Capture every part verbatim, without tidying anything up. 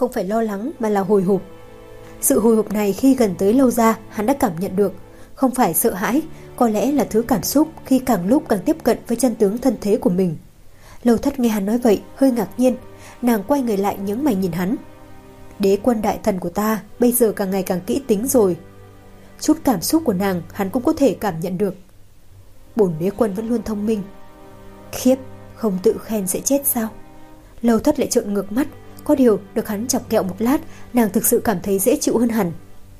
không phải lo lắng mà là hồi hộp. Sự hồi hộp này khi gần tới Lâu Gia hắn đã cảm nhận được. Không phải sợ hãi, có lẽ là thứ cảm xúc khi càng lúc càng tiếp cận với chân tướng thân thế của mình. Lâu Thất nghe hắn nói vậy hơi ngạc nhiên. Nàng quay người lại nhướng mày nhìn hắn. Đế quân đại thần của ta bây giờ càng ngày càng kỹ tính rồi. Chút cảm xúc của nàng hắn cũng có thể cảm nhận được. Bổn đế quân vẫn luôn thông minh. Khiếp, không tự khen sẽ chết sao? Lâu Thất lại trợn ngược mắt. Có điều được hắn chọc ghẹo một lát, nàng thực sự cảm thấy dễ chịu hơn hẳn.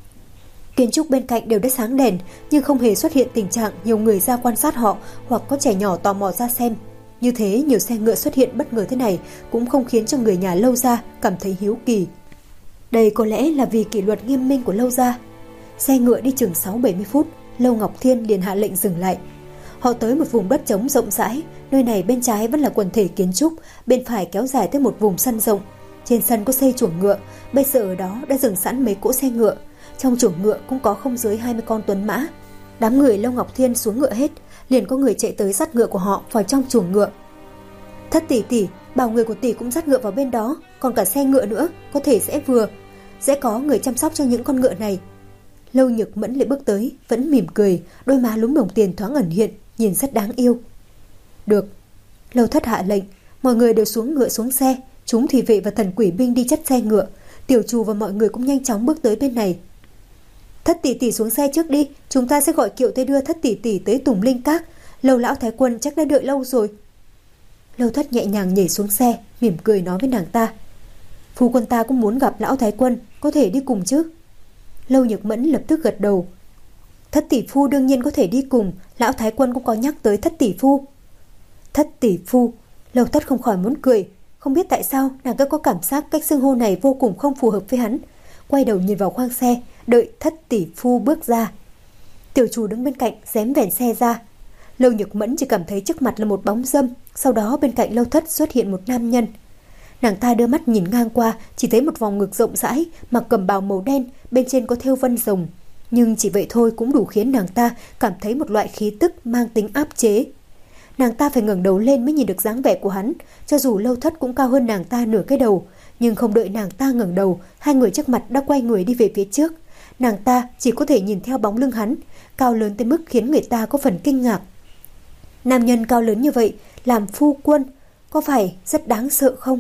Kiến trúc bên cạnh đều đã sáng đèn, nhưng không hề xuất hiện tình trạng nhiều người ra quan sát họ hoặc có trẻ nhỏ tò mò ra xem. Như thế nhiều xe ngựa xuất hiện bất ngờ thế này cũng không khiến cho người nhà Lâu Gia cảm thấy hiếu kỳ. Đây có lẽ là vì kỷ luật nghiêm minh của Lâu Gia. Xe ngựa đi chừng sáu bảy mươi phút, Lâu Ngọc Thiên liền hạ lệnh dừng lại. Họ tới một vùng đất trống rộng rãi, nơi này bên trái vẫn là quần thể kiến trúc, bên phải kéo dài tới một vùng sân rộng. Trên sân có xây chuồng ngựa, bây giờ ở đó đã dừng sẵn mấy cỗ xe ngựa. Trong chuồng ngựa cũng có không dưới hai mươi con tuấn mã. Đám người Lâu Ngọc Thiên xuống ngựa hết, liền có người chạy tới dắt ngựa của họ vào trong chuồng ngựa. Thất tỷ tỷ, bảo người của tỷ cũng dắt ngựa vào bên đó, còn cả xe ngựa nữa, có thể sẽ vừa. Sẽ có người chăm sóc cho những con ngựa này. Lâu Nhược Mẫn lại bước tới, vẫn mỉm cười, đôi má lúm đồng tiền thoáng ẩn hiện, nhìn rất đáng yêu. Được. Lâu Thất hạ lệnh, mọi người đều xuống ngựa xuống xe. Chúng thị vệ và thần quỷ binh đi chất xe ngựa. Tiểu Trù và mọi người cũng nhanh chóng bước tới bên này. Thất tỷ tỷ xuống xe trước đi, chúng ta sẽ gọi kiệu tới đưa thất tỷ tỷ tới Tùng Linh Các. Lâu lão thái quân chắc đã đợi lâu rồi. Lâu Thất nhẹ nhàng nhảy xuống xe, mỉm cười nói với nàng ta. Phu quân ta cũng muốn gặp lão thái quân, có thể đi cùng chứ? Lâu Nhược Mẫn lập tức gật đầu. Thất tỷ phu đương nhiên có thể đi cùng, lão thái quân cũng có nhắc tới thất tỷ phu. Thất tỷ phu, Lâu Thất không khỏi muốn cười. Không biết tại sao nàng cứ có cảm giác cách xưng hô này vô cùng không phù hợp với hắn. Quay đầu nhìn vào khoang xe, đợi thất tỷ phu bước ra. Tiểu Trù đứng bên cạnh rém vẻn xe ra. Lâu Nhược Mẫn chỉ cảm thấy trước mặt là một bóng dâm. Sau đó bên cạnh Lâu Thất xuất hiện một nam nhân. Nàng ta đưa mắt nhìn ngang qua, chỉ thấy một vòng ngực rộng rãi, mặc cẩm bào màu đen, bên trên có thêu vân rồng. Nhưng chỉ vậy thôi cũng đủ khiến nàng ta cảm thấy một loại khí tức mang tính áp chế. Nàng ta phải ngẩng đầu lên mới nhìn được dáng vẻ của hắn. Cho dù Lâu Thất cũng cao hơn nàng ta nửa cái đầu, nhưng không đợi nàng ta ngẩng đầu, hai người trước mặt đã quay người đi về phía trước. Nàng ta chỉ có thể nhìn theo bóng lưng hắn, cao lớn tới mức khiến người ta có phần kinh ngạc. Nam nhân cao lớn như vậy, làm phu quân, có phải rất đáng sợ không?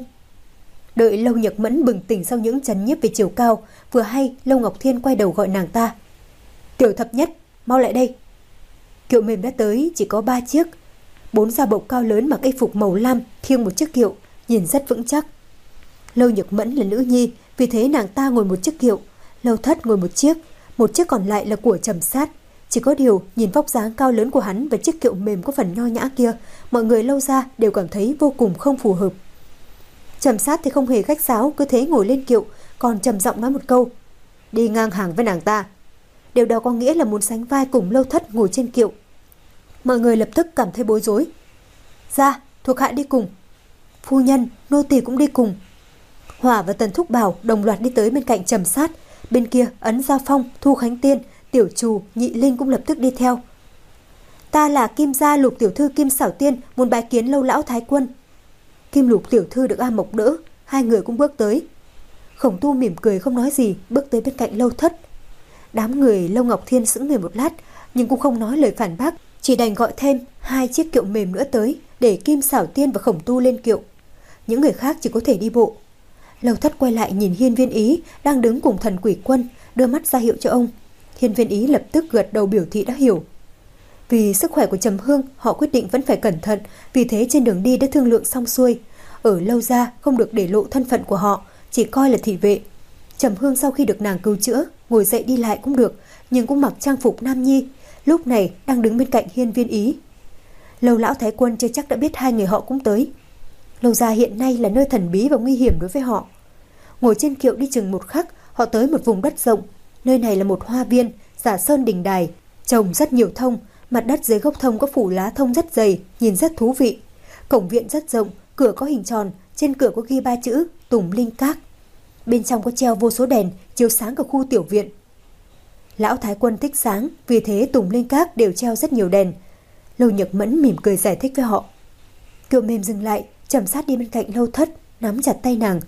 Đợi Lâu Nhược Mẫn bừng tỉnh sau những chấn nhiếp về chiều cao, vừa hay Lâu Ngọc Thiên quay đầu gọi nàng ta. Tiểu thập nhất, mau lại đây. Kiệu mềm đã tới, chỉ có ba chiếc. Bốn gia bộc cao lớn mặc y phục màu lam khiêng một chiếc kiệu, nhìn rất vững chắc. Lâu Nhược Mẫn là nữ nhi, vì thế nàng ta ngồi một chiếc kiệu, Lâu Thất ngồi một chiếc, một chiếc còn lại là của Trầm Sát. Chỉ có điều nhìn vóc dáng cao lớn của hắn và chiếc kiệu mềm có phần nho nhã kia, mọi người Lâu gia đều cảm thấy vô cùng không phù hợp. Trầm Sát thì không hề khách sáo, cứ thế ngồi lên kiệu, còn trầm giọng nói một câu: đi ngang hàng với nàng ta. Điều đó có nghĩa là muốn sánh vai cùng Lâu Thất ngồi trên kiệu. Mọi người lập tức cảm thấy bối rối. Ra, thuộc hạ đi cùng. Phu nhân, nô tỳ cũng đi cùng. Hỏa và Tần Thúc Bảo đồng loạt đi tới bên cạnh Trầm Sát. Bên kia Ấn Gia Phong, Thu Khánh Tiên, Tiểu Trù, Nhị Linh cũng lập tức đi theo. Ta là Kim gia Lục tiểu thư Kim Xảo Tiên, muốn bái kiến Lâu lão thái quân. Kim Lục tiểu thư được A Mộc đỡ, hai người cũng bước tới. Khổng Tu mỉm cười không nói gì, bước tới bên cạnh Lâu Thất. Đám người Lâu Ngọc Thiên sững người một lát, nhưng cũng không nói lời phản bác, chỉ đành gọi thêm hai chiếc kiệu mềm nữa tới để Kim Xảo Tiên và Khổng Tu lên kiệu. Những người khác chỉ có thể đi bộ. Lâu Thất quay lại nhìn Hiên Viên Ý đang đứng cùng Thần Quỷ Quân, đưa mắt ra hiệu cho ông. Hiên Viên Ý lập tức gật đầu biểu thị đã hiểu. Vì sức khỏe của Trầm Hương, họ quyết định vẫn phải cẩn thận, vì thế trên đường đi đã thương lượng xong xuôi. Ở Lâu gia không được để lộ thân phận của họ, chỉ coi là thị vệ. Trầm Hương sau khi được nàng cứu chữa, ngồi dậy đi lại cũng được, nhưng cũng mặc trang phục nam nhi, lúc này đang đứng bên cạnh Hiên Viên Ý. Lâu lão thái quân chưa chắc đã biết hai người họ cũng tới. Lâu gia hiện nay là nơi thần bí và nguy hiểm đối với họ. Ngồi trên kiệu đi chừng một khắc, họ tới một vùng đất rộng. Nơi này là một hoa viên, giả sơn đình đài, trồng rất nhiều thông, mặt đất dưới gốc thông có phủ lá thông rất dày, nhìn rất thú vị. Cổng viện rất rộng, cửa có hình tròn, trên cửa có ghi ba chữ Tùng Linh Các. Bên trong có treo vô số đèn chiếu sáng cả khu tiểu viện. Lão thái quân thích sáng, vì thế Tùng Linh Các đều treo rất nhiều đèn. Lâu Nhược Mẫn mỉm cười giải thích với họ. Kiệu mềm dừng lại, Trầm Sát đi bên cạnh Lâu Thất, nắm chặt tay nàng.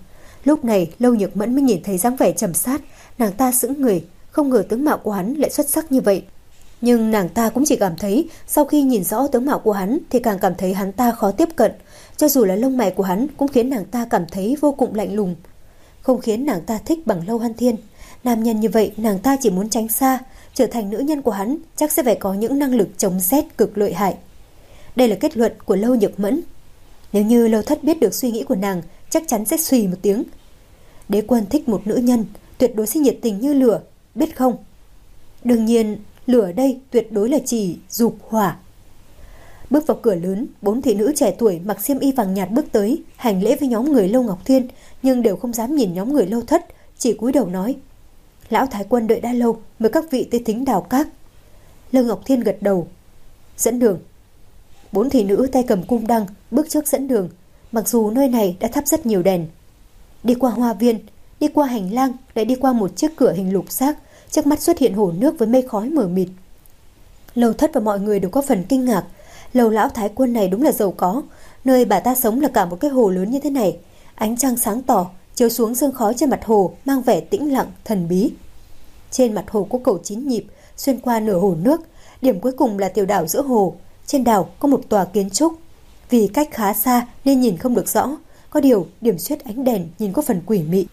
Lúc này Lâu Nhược Mẫn mới nhìn thấy dáng vẻ trầm sát, nàng ta sững người, không ngờ tướng mạo của hắn lại xuất sắc như vậy. Nhưng nàng ta cũng chỉ cảm thấy sau khi nhìn rõ tướng mạo của hắn thì càng cảm thấy hắn ta khó tiếp cận, cho dù là lông mày của hắn cũng khiến nàng ta cảm thấy vô cùng lạnh lùng, không khiến nàng ta thích bằng Lâu Hân Thiên. Nam nhân như vậy nàng ta chỉ muốn tránh xa, trở thành nữ nhân của hắn chắc sẽ phải có những năng lực chống rét cực lợi hại. Đây là kết luận của Lâu Nhược Mẫn. Nếu như Lâu Thất biết được suy nghĩ của nàng, chắc chắn sẽ xùy một tiếng. Đế quân thích một nữ nhân, tuyệt đối sẽ nhiệt tình như lửa, biết không? Đương nhiên, lửa đây tuyệt đối là chỉ dục hỏa. Bước vào cửa lớn, bốn thị nữ trẻ tuổi mặc xiêm y vàng nhạt bước tới, hành lễ với nhóm người Lâu Ngọc Thiên, nhưng đều không dám nhìn nhóm người Lâu Thất, chỉ cúi đầu nói: Lão Thái Quân đợi đã lâu, mời các vị tới Thính Đào Các. Lâu Ngọc Thiên gật đầu, dẫn đường. Bốn thị nữ tay cầm cung đăng bước trước dẫn đường. Mặc dù nơi này đã thắp rất nhiều đèn, đi qua hoa viên, đi qua hành lang, lại đi qua một chiếc cửa hình lục giác, trước mắt xuất hiện hồ nước với mây khói mờ mịt. Lâu Thất và mọi người đều có phần kinh ngạc. Lầu Lão Thái Quân này đúng là giàu có, nơi bà ta sống là cả một cái hồ lớn như thế này. Ánh trăng sáng tỏ chiếu xuống sương khói trên mặt hồ, mang vẻ tĩnh lặng thần bí. Trên mặt hồ có cầu chín nhịp xuyên qua nửa hồ nước, điểm cuối cùng là tiểu đảo giữa hồ. Trên đảo có một tòa kiến trúc, vì cách khá xa nên nhìn không được rõ, có điều điểm xuyết ánh đèn nhìn có phần quỷ mị.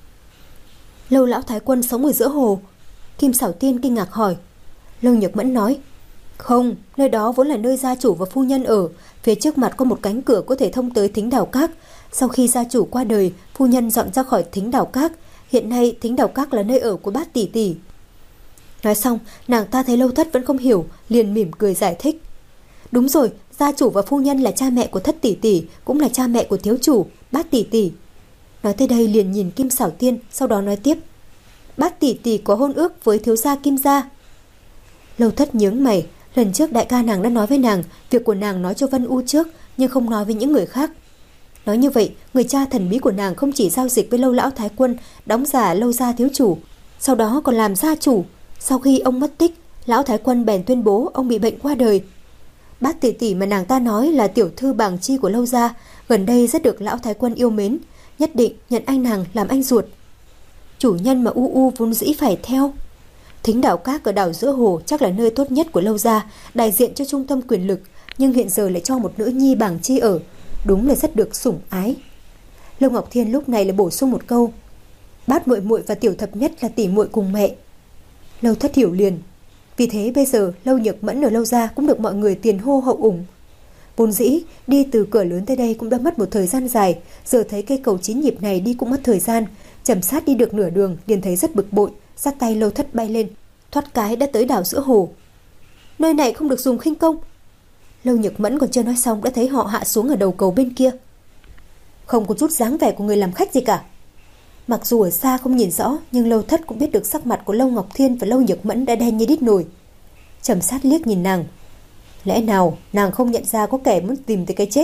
Lâu Lão Thái Quân sống ở giữa hồ? Kim Xảo Tiên kinh ngạc hỏi. Lâu Nhược Mẫn nói: Không, nơi đó vốn là nơi gia chủ và phu nhân ở. Phía trước mặt có một cánh cửa có thể thông tới Thính Đào Các. Sau khi gia chủ qua đời, phu nhân dọn ra khỏi Thính Đào Các. Hiện nay Thính Đào Các là nơi ở của Bát tỷ tỷ. Nói xong, nàng ta thấy Lâu Thất vẫn không hiểu, liền mỉm cười giải thích. Đúng rồi, gia chủ và phu nhân là cha mẹ của Thất tỷ tỷ, cũng là cha mẹ của thiếu chủ, Bát tỷ tỷ. Nói tới đây liền nhìn Kim Xảo Tiên, sau đó nói tiếp: Bát tỷ tỷ có hôn ước với thiếu gia Kim gia. Lâu Thất nhướng mày, lần trước đại ca nàng đã nói với nàng, việc của nàng nói cho Vân U trước, nhưng không nói với những người khác. Nói như vậy, người cha thần bí của nàng không chỉ giao dịch với Lâu Lão Thái Quân, đóng giả Lâu gia thiếu chủ, sau đó còn làm gia chủ. Sau khi ông mất tích, Lão Thái Quân bèn tuyên bố ông bị bệnh qua đời. Bát tỷ tỷ mà nàng ta nói là tiểu thư bảng chi của Lâu gia, gần đây rất được Lão Thái Quân yêu mến, nhất định nhận anh nàng làm anh ruột. Chủ nhân mà U U vốn dĩ phải theo. Thính Đào Các ở đảo giữa hồ chắc là nơi tốt nhất của Lâu gia, đại diện cho trung tâm quyền lực, nhưng hiện giờ lại cho một nữ nhi bảng chi ở, đúng là rất được sủng ái. Lâu Ngọc Thiên lúc này lại bổ sung một câu: Bát muội muội và Tiểu Thập Nhất là tỷ muội cùng mẹ. Lâu Thất hiểu liền. Vì thế bây giờ Lâu Nhược Mẫn ở Lâu gia cũng được mọi người tiền hô hậu ủng. Vốn dĩ đi từ cửa lớn tới đây cũng đã mất một thời gian dài, giờ thấy cây cầu chín nhịp này đi cũng mất thời gian. Trầm Sát đi được nửa đường liền thấy rất bực bội, dắt tay Lâu Thất bay lên, thoát cái đã tới đảo giữa hồ. Nơi này không được dùng khinh công. Lâu Nhược Mẫn còn chưa nói xong đã thấy họ hạ xuống ở đầu cầu bên kia. Không có chút dáng vẻ của người làm khách gì cả. Mặc dù ở xa không nhìn rõ, nhưng Lâu Thất cũng biết được sắc mặt của Lâu Ngọc Thiên và Lâu Nhược Mẫn đã đen như đít nồi. Trầm Sát liếc nhìn nàng. Lẽ nào nàng không nhận ra có kẻ muốn tìm tới cái chết?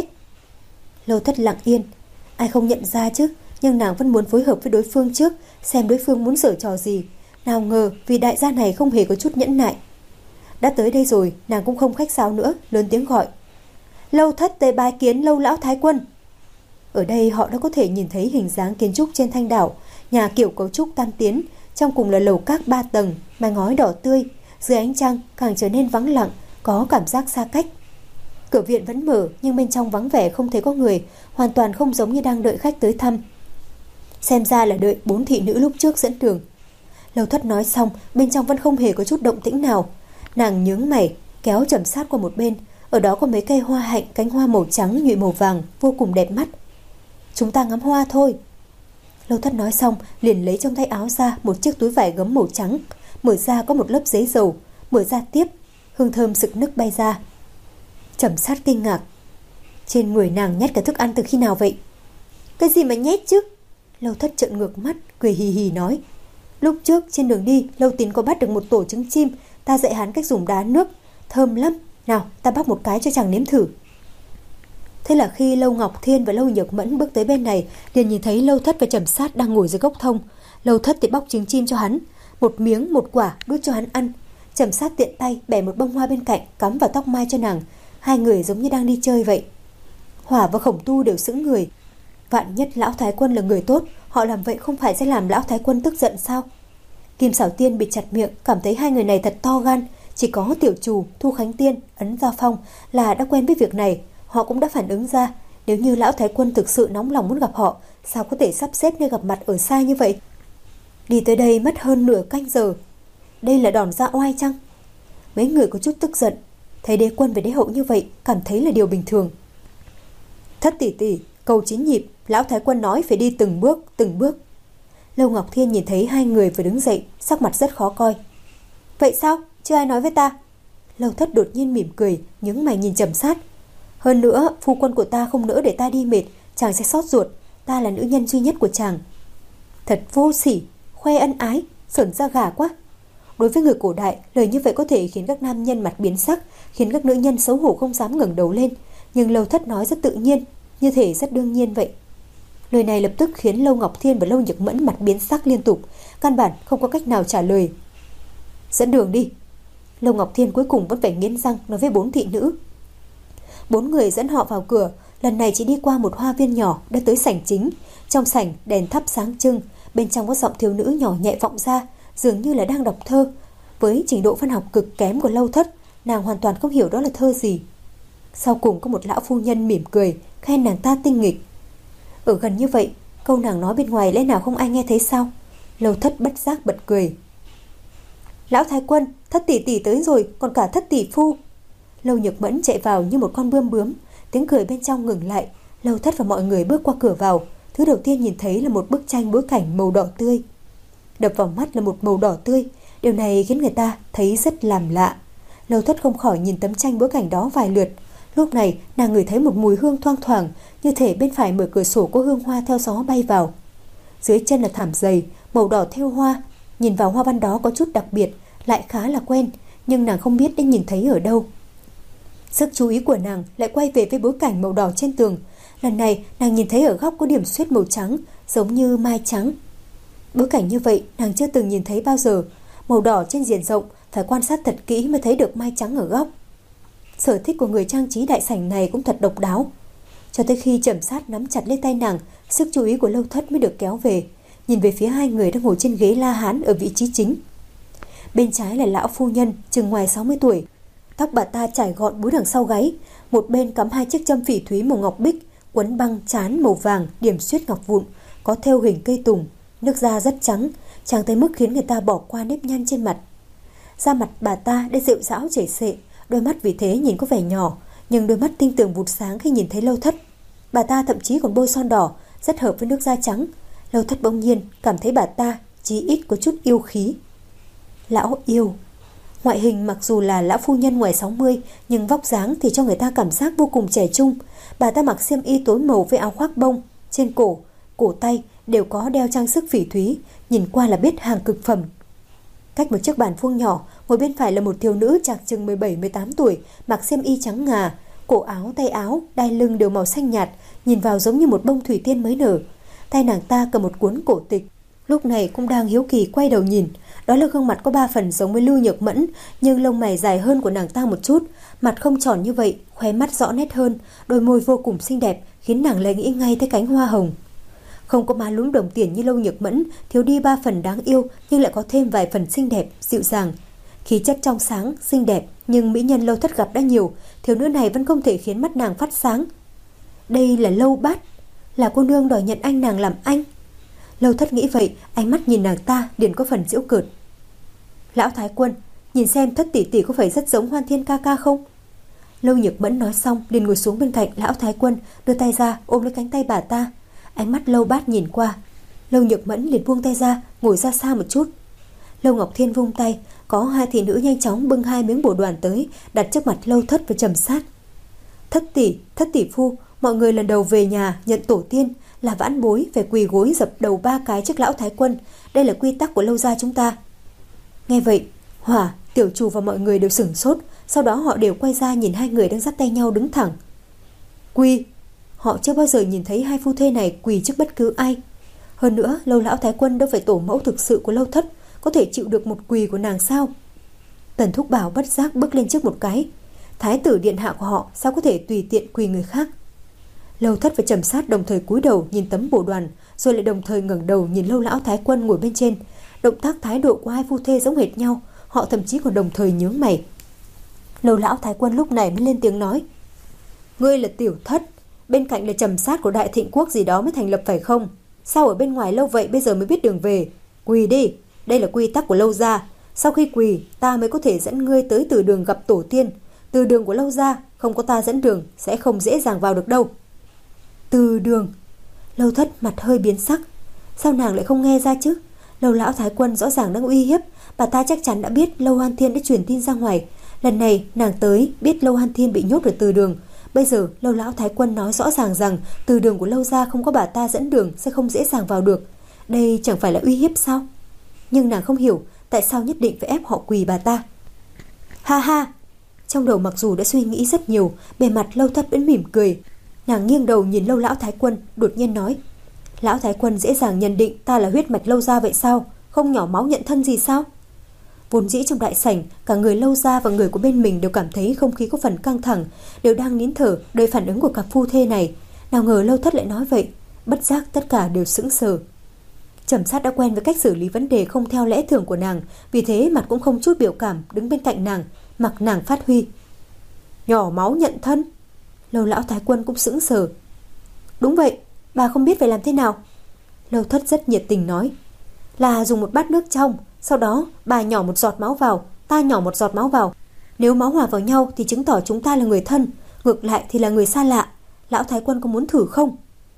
Lâu Thất lặng yên. Ai không nhận ra chứ, nhưng nàng vẫn muốn phối hợp với đối phương trước, xem đối phương muốn giở trò gì. Nào ngờ vì đại gia này không hề có chút nhẫn nại. Đã tới đây rồi, nàng cũng không khách sáo nữa, lớn tiếng gọi: Lâu Thất tới bái kiến Lâu Lão Thái Quân. Ở đây họ đã có thể nhìn thấy hình dáng kiến trúc trên thanh đảo, nhà kiểu cấu trúc tam tiến, trong cùng là lầu các ba tầng, mái ngói đỏ tươi, dưới ánh trăng càng trở nên vắng lặng, có cảm giác xa cách. Cửa viện vẫn mở nhưng bên trong vắng vẻ không thấy có người, hoàn toàn không giống như đang đợi khách tới thăm. Xem ra là đợi bốn thị nữ lúc trước dẫn đường. Lâu Thất nói xong, bên trong vẫn không hề có chút động tĩnh nào. Nàng nhướng mày, kéo Trầm Sát qua một bên, ở đó có mấy cây hoa hạnh, cánh hoa màu trắng nhụy màu vàng, vô cùng đẹp mắt. Chúng ta ngắm hoa thôi. Lâu Thất nói xong, liền lấy trong tay áo ra một chiếc túi vải gấm màu trắng, mở ra có một lớp giấy dầu, mở ra tiếp, hương thơm sực nức bay ra. Trầm Sát kinh ngạc. Trên người nàng nhét cả thức ăn từ khi nào vậy? Cái gì mà nhét chứ? Lâu Thất trợn ngược mắt, cười hì hì nói: Lúc trước trên đường đi, Lâu Tín có bắt được một tổ trứng chim, ta dạy hắn cách dùng đá nước, thơm lắm. Nào, ta bóc một cái cho chàng nếm thử. Thế là khi Lâu Ngọc Thiên và Lâu Nhược Mẫn bước tới bên này, liền nhìn thấy Lâu Thất và Trầm Sát đang ngồi dưới gốc thông. Lâu Thất thì bóc trứng chim cho hắn, một miếng một quả đút cho hắn ăn. Trầm Sát tiện tay bẻ một bông hoa bên cạnh, cắm vào tóc mai cho nàng. Hai người giống như đang đi chơi vậy. Hỏa và Khổng Tu đều sững người. Vạn nhất lão thái quân là người tốt, họ làm vậy không phải sẽ làm lão thái quân tức giận sao? Kim Xảo Tiên bị chặt miệng, cảm thấy hai người này thật to gan. Chỉ có Tiểu Trù, Thu Khánh Tiên, Ấn Gia Phong là đã quen với việc này. Họ cũng đã phản ứng ra, nếu như lão thái quân thực sự nóng lòng muốn gặp họ, sao có thể sắp xếp nơi gặp mặt ở xa như vậy? Đi tới đây mất hơn nửa canh giờ. Đây là đòn ra oai chăng? Mấy người có chút tức giận, thấy đế quân và đế hậu như vậy cảm thấy là điều bình thường. Thất tỷ tỷ, cầu chín nhịp, lão thái quân nói phải đi từng bước, từng bước. Lâu Ngọc Thiên nhìn thấy hai người vừa đứng dậy, sắc mặt rất khó coi. Vậy sao? Chưa ai nói với ta? Lâu Thất đột nhiên mỉm cười, nhướng mày nhìn Trầm Sát. Hơn nữa, phu quân của ta không nỡ để ta đi mệt, chàng sẽ xót ruột. Ta là nữ nhân duy nhất của chàng. Thật vô sỉ, khoe ân ái, sởn da gà quá. Đối với người cổ đại, lời như vậy có thể khiến các nam nhân mặt biến sắc, khiến các nữ nhân xấu hổ không dám ngẩng đầu lên. Nhưng Lâu Thất nói rất tự nhiên, như thể rất đương nhiên vậy. Lời này lập tức khiến Lâu Ngọc Thiên và Lâu Nhược Mẫn mặt biến sắc liên tục, căn bản không có cách nào trả lời. Dẫn đường đi. Lâu Ngọc Thiên cuối cùng vẫn phải nghiến răng nói với bốn thị nữ. Bốn người dẫn họ vào cửa, lần này chỉ đi qua một hoa viên nhỏ đã tới sảnh chính. Trong sảnh đèn thắp sáng trưng, bên trong có giọng thiếu nữ nhỏ nhẹ vọng ra, dường như là đang đọc thơ. Với trình độ văn học cực kém của Lâu Thất, nàng hoàn toàn không hiểu đó là thơ gì. Sau cùng có một lão phu nhân mỉm cười, khen nàng ta tinh nghịch. Ở gần như vậy, câu nàng nói bên ngoài lẽ nào không ai nghe thấy sao? Lâu Thất bất giác bật cười. Lão thái quân, Thất tỷ tỷ tới rồi, còn cả Thất tỷ phu. Lâu Nhược Mẫn chạy vào như một con bươm bướm, tiếng cười bên trong ngừng lại. Lâu Thất và mọi người bước qua cửa vào, thứ đầu tiên nhìn thấy là một bức tranh bối cảnh màu đỏ tươi. Đập vào mắt là một màu đỏ tươi, điều này khiến người ta thấy rất làm lạ. Lâu Thất không khỏi nhìn tấm tranh bối cảnh đó vài lượt. Lúc này nàng ngửi thấy một mùi hương thoang thoảng, như thể bên phải mở cửa sổ có hương hoa theo gió bay vào. Dưới chân là thảm dày màu đỏ thêu hoa, nhìn vào hoa văn đó có chút đặc biệt, lại khá là quen, nhưng nàng không biết đã nhìn thấy ở đâu. Sức chú ý của nàng lại quay về với bối cảnh màu đỏ trên tường. Lần này nàng nhìn thấy ở góc có điểm xuyết màu trắng, giống như mai trắng. Bối cảnh như vậy nàng chưa từng nhìn thấy bao giờ. Màu đỏ trên diện rộng, phải quan sát thật kỹ mới thấy được mai trắng ở góc. Sở thích của người trang trí đại sảnh này cũng thật độc đáo. Cho tới khi Trầm Sát nắm chặt lấy tay nàng, sức chú ý của Lâu Thất mới được kéo về, nhìn về phía hai người đang ngồi trên ghế la hán ở vị trí chính. Bên trái là lão phu nhân, chừng ngoài sáu mươi tuổi. Tóc bà ta trải gọn búi đằng sau gáy, một bên cắm hai chiếc châm phỉ thúy màu ngọc bích, quấn băng trán màu vàng, điểm xuyết ngọc vụn, có thêu hình cây tùng, nước da rất trắng, chẳng tới mức khiến người ta bỏ qua nếp nhăn trên mặt. Da mặt bà ta đã rệu rão chảy xệ, đôi mắt vì thế nhìn có vẻ nhỏ, nhưng đôi mắt tinh tường vụt sáng khi nhìn thấy Lâu Thất. Bà ta thậm chí còn bôi son đỏ, rất hợp với nước da trắng. Lâu Thất bỗng nhiên cảm thấy bà ta chí ít có chút yêu khí. Lão yêu. Ngoại hình mặc dù là lão phu nhân ngoài sáu mươi, nhưng vóc dáng thì cho người ta cảm giác vô cùng trẻ trung. Bà ta mặc xiêm y tối màu với áo khoác bông, trên cổ, cổ tay đều có đeo trang sức phỉ thúy, nhìn qua là biết hàng cực phẩm. Cách một chiếc bàn vuông nhỏ, ngồi bên phải là một thiếu nữ chạc chừng mười bảy mười tám tuổi, mặc xiêm y trắng ngà, cổ áo, tay áo, đai lưng đều màu xanh nhạt, nhìn vào giống như một bông thủy tiên mới nở. Tay nàng ta cầm một cuốn cổ tịch, lúc này cũng đang hiếu kỳ quay đầu nhìn. Đó là gương mặt có ba phần giống với Lưu Nhược Mẫn, nhưng lông mày dài hơn của nàng ta một chút, mặt không tròn như vậy, khóe mắt rõ nét hơn, đôi môi vô cùng xinh đẹp, khiến nàng lại nghĩ ngay tới cánh hoa hồng. Không có má lúm đồng tiền như Lâu Nhược Mẫn, thiếu đi ba phần đáng yêu, nhưng lại có thêm vài phần xinh đẹp, dịu dàng. Khí chất trong sáng, xinh đẹp, nhưng mỹ nhân Lâu Thất gặp đã nhiều, thiếu nữ này vẫn không thể khiến mắt nàng phát sáng. Đây là Lâu Bát, là cô nương đòi nhận anh nàng làm anh. Lâu Thất nghĩ vậy, ánh mắt nhìn nàng ta liền có phần giễu cợt. Lão thái quân, nhìn xem Thất tỷ tỷ có phải rất giống Hoan Thiên ca ca không? Lâu Nhược Mẫn nói xong liền ngồi xuống bên cạnh lão thái quân, đưa tay ra ôm lấy cánh tay bà ta. Ánh mắt Lâu Bát nhìn qua, Lâu Nhược Mẫn liền buông tay ra, ngồi ra xa một chút. Lâu Ngọc Thiên vung tay, có hai thị nữ nhanh chóng bưng hai miếng bổ đoàn tới, đặt trước mặt Lâu Thất và Trầm Sát. Thất tỷ, Thất tỷ phu, mọi người lần đầu về nhà nhận tổ tiên, là vãn bối phải quỳ gối dập đầu ba cái trước lão thái quân, đây là quy tắc của Lâu gia chúng ta. Nghe vậy, Hỏa, Tiểu Trù và mọi người đều sửng sốt, sau đó họ đều quay ra nhìn hai người đang dắt tay nhau đứng thẳng. Quỳ! Họ chưa bao giờ nhìn thấy hai phu thê này quỳ trước bất cứ ai. Hơn nữa, Lâu lão thái quân đâu phải tổ mẫu thực sự của Lâu Thất, có thể chịu được một quỳ của nàng sao? Tần Thúc Bảo bất giác bước lên trước một cái. Thái tử điện hạ của họ sao có thể tùy tiện quỳ người khác? Lâu Thất và Trầm Sát đồng thời cúi đầu nhìn tấm bồ đoàn, rồi lại đồng thời ngẩng đầu nhìn Lâu lão thái quân ngồi bên trên. Động tác thái độ của hai phu thê giống hệt nhau, họ thậm chí còn đồng thời nhướng mày. Lâu lão thái quân lúc này mới lên tiếng nói: "Ngươi là Tiểu Thất, bên cạnh là Trầm Sát của Đại Thịnh quốc gì đó mới thành lập phải không? Sao ở bên ngoài lâu vậy bây giờ mới biết đường về? Quỳ đi, đây là quy tắc của Lâu gia. Sau khi quỳ, ta mới có thể dẫn ngươi tới từ đường gặp tổ tiên. Từ đường của Lâu gia, không có ta dẫn đường sẽ không dễ dàng vào được đâu." Từ đường? Lâu Thất mặt hơi biến sắc. Sao nàng lại không nghe ra chứ? Lâu lão thái quân rõ ràng đang uy hiếp, bà ta chắc chắn đã biết Lâu Hoan Thiên đã truyền tin ra ngoài. Lần này nàng tới biết Lâu Hoan Thiên bị nhốt ở từ đường. Bây giờ Lâu lão thái quân nói rõ ràng rằng từ đường của Lâu gia không có bà ta dẫn đường sẽ không dễ dàng vào được. Đây chẳng phải là uy hiếp sao? Nhưng nàng không hiểu tại sao nhất định phải ép họ quỳ bà ta. Ha ha! Trong đầu mặc dù đã suy nghĩ rất nhiều, bề mặt Lâu Thất vẫn mỉm cười. Nàng nghiêng đầu nhìn Lâu lão thái quân, đột nhiên nói: "Lão thái quân dễ dàng nhận định ta là huyết mạch Lâu gia vậy sao? Không nhỏ máu nhận thân gì sao?" Vốn dĩ trong đại sảnh, cả người Lâu gia và người của bên mình đều cảm thấy không khí có phần căng thẳng, đều đang nín thở đợi phản ứng của cặp phu thê này. Nào ngờ Lâu Thất lại nói vậy, bất giác tất cả đều sững sờ. Trầm Sát đã quen với cách xử lý vấn đề không theo lẽ thường của nàng, vì thế mặt cũng không chút biểu cảm, đứng bên cạnh nàng, mặc nàng phát huy. "Nhỏ máu nhận thân?" Lâu lão thái quân cũng sững sờ. "Đúng vậy, bà không biết phải làm thế nào?" Lâu Thất rất nhiệt tình nói: "Là dùng một bát nước trong, sau đó bà nhỏ một giọt máu vào, ta nhỏ một giọt máu vào. Nếu máu hòa vào nhau thì chứng tỏ chúng ta là người thân, ngược lại thì là người xa lạ. Lão thái quân có muốn thử không?"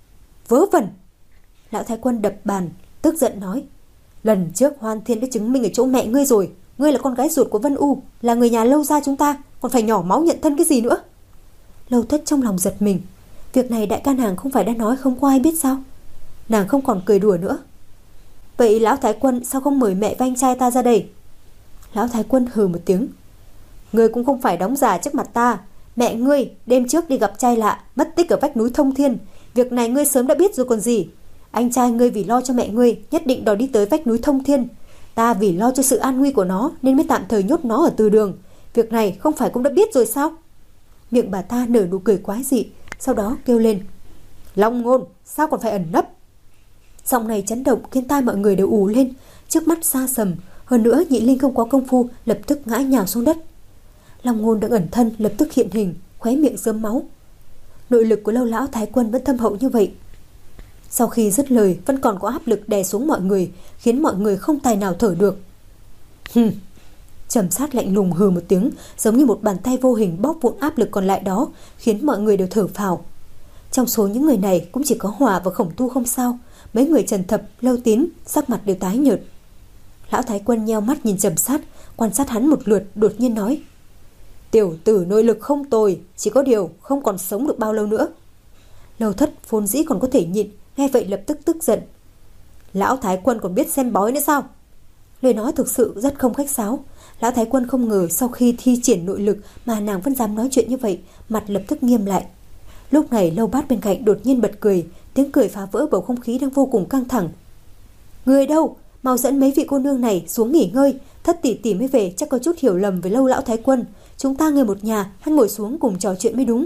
"Vớ vẩn!" Lão thái quân đập bàn, tức giận nói: "Lần trước Hoan Thiên đã chứng minh ở chỗ mẹ ngươi rồi. Ngươi là con gái ruột của Vân U, là người nhà Lâu gia chúng ta, còn phải nhỏ máu nhận thân cái gì nữa?" Lâu Thất trong lòng giật mình. Việc này đại ca nàng không phải đã nói không có ai biết sao? Nàng không còn cười đùa nữa. "Vậy lão thái quân sao không mời mẹ và anh trai ta ra đây?" Lão thái quân hừ một tiếng: "Ngươi cũng không phải đóng giả trước mặt ta. Mẹ ngươi đêm trước đi gặp trai lạ, mất tích ở vách núi Thông Thiên. Việc này ngươi sớm đã biết rồi còn gì. Anh trai ngươi vì lo cho mẹ ngươi nhất định đòi đi tới vách núi Thông Thiên. Ta vì lo cho sự an nguy của nó nên mới tạm thời nhốt nó ở từ đường. Việc này không phải cũng đã biết rồi sao?" Miệng bà ta nở nụ cười quái dị, sau đó kêu lên: "Long ngôn, sao còn phải ẩn nấp?" Giọng này chấn động khiến tai mọi người đều ù lên, trước mắt xa sầm. Hơn nữa nhị linh không có công phu, lập tức ngã nhào xuống đất. Long ngôn đang ẩn thân lập tức hiện hình, khóe miệng rớm máu. Nội lực của Lâu lão thái quân vẫn thâm hậu như vậy. Sau khi dứt lời vẫn còn có áp lực đè xuống mọi người, khiến mọi người không tài nào thở được. Hừm. Trầm Sát lạnh lùng hừ một tiếng, giống như một bàn tay vô hình bóp vụn áp lực còn lại đó, khiến mọi người đều thở phào. Trong số những người này cũng chỉ có Hòa và Khổng Tu không sao, mấy người Trần Thập, Lâu Tín sắc mặt đều tái nhợt. Lão thái quân nheo mắt nhìn Trầm Sát, quan sát hắn một lượt, đột nhiên nói: "Tiểu tử nội lực không tồi, chỉ có điều không còn sống được bao lâu nữa." Lâu Thất vốn dĩ còn có thể nhịn, nghe vậy lập tức tức giận: "Lão thái quân còn biết xem bói nữa sao?" Lời nói thực sự rất không khách sáo. Lão thái quân không ngờ sau khi thi triển nội lực mà nàng vẫn dám nói chuyện như vậy, mặt lập tức nghiêm lại. Lúc này Lâu Bát bên cạnh đột nhiên bật cười, tiếng cười phá vỡ bầu không khí đang vô cùng căng thẳng. "Người đâu? Mau dẫn mấy vị cô nương này xuống nghỉ ngơi. Thất tỷ tỷ mới về chắc có chút hiểu lầm với Lâu lão thái quân. Chúng ta người một nhà, hãy ngồi xuống cùng trò chuyện mới đúng."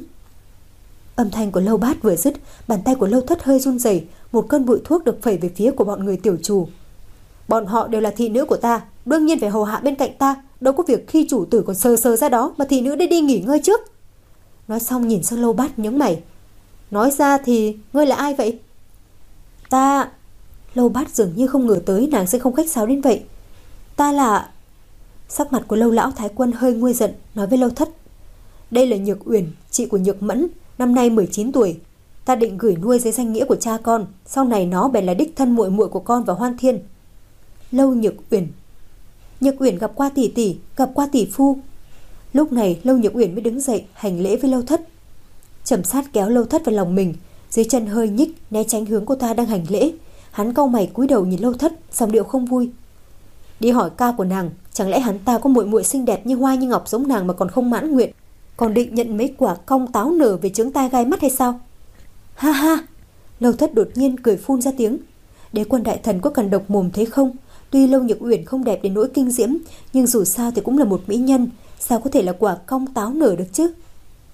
Âm thanh của Lâu Bát vừa dứt, bàn tay của Lâu Thất hơi run rẩy, một cơn bụi thuốc được phẩy về phía của bọn người tiểu chủ. "Bọn họ đều là thị nữ của ta, đương nhiên phải hầu hạ bên cạnh ta, đâu có việc khi chủ tử còn sờ sờ ra đó mà thị nữ đi đi nghỉ ngơi trước." Nói xong nhìn sang Lâu Bát nhướng mày: "Nói ra thì ngươi là ai vậy?" "Ta..." Lâu Bát dường như không ngờ tới nàng sẽ không khách sáo đến vậy. "Ta là..." Sắc mặt của Lâu lão thái quân hơi nguôi giận, nói với Lâu Thất: "Đây là Nhược Uyển, chị của Nhược Mẫn, năm nay mười chín tuổi. Ta định gửi nuôi dưới danh nghĩa của cha con, sau này nó bèn là đích thân muội muội của con và Hoan Thiên." Lâu Nhược Uyển. Nhược Uyển gặp qua tỷ tỷ, gặp qua tỷ phu. Lúc này Lâu Nhược Uyển mới đứng dậy hành lễ với Lâu Thất. Trầm Sát kéo Lâu Thất vào lòng mình, dưới chân hơi nhích né tránh hướng cô ta đang hành lễ. Hắn cau mày cúi đầu nhìn Lâu Thất, giọng điệu không vui: "Đi hỏi ca của nàng, chẳng lẽ hắn ta có muội muội xinh đẹp như hoa như ngọc giống nàng mà còn không mãn nguyện, còn định nhận mấy quả cong táo nở về chướng tai gai mắt hay sao?" "Ha ha!" Lâu Thất đột nhiên cười phun ra tiếng. Đế quân đại thần có cần độc mồm thế không? Tuy Lâu Nhược Uyển không đẹp đến nỗi kinh diễm, nhưng dù sao thì cũng là một mỹ nhân, sao có thể là quả cong táo nở được chứ?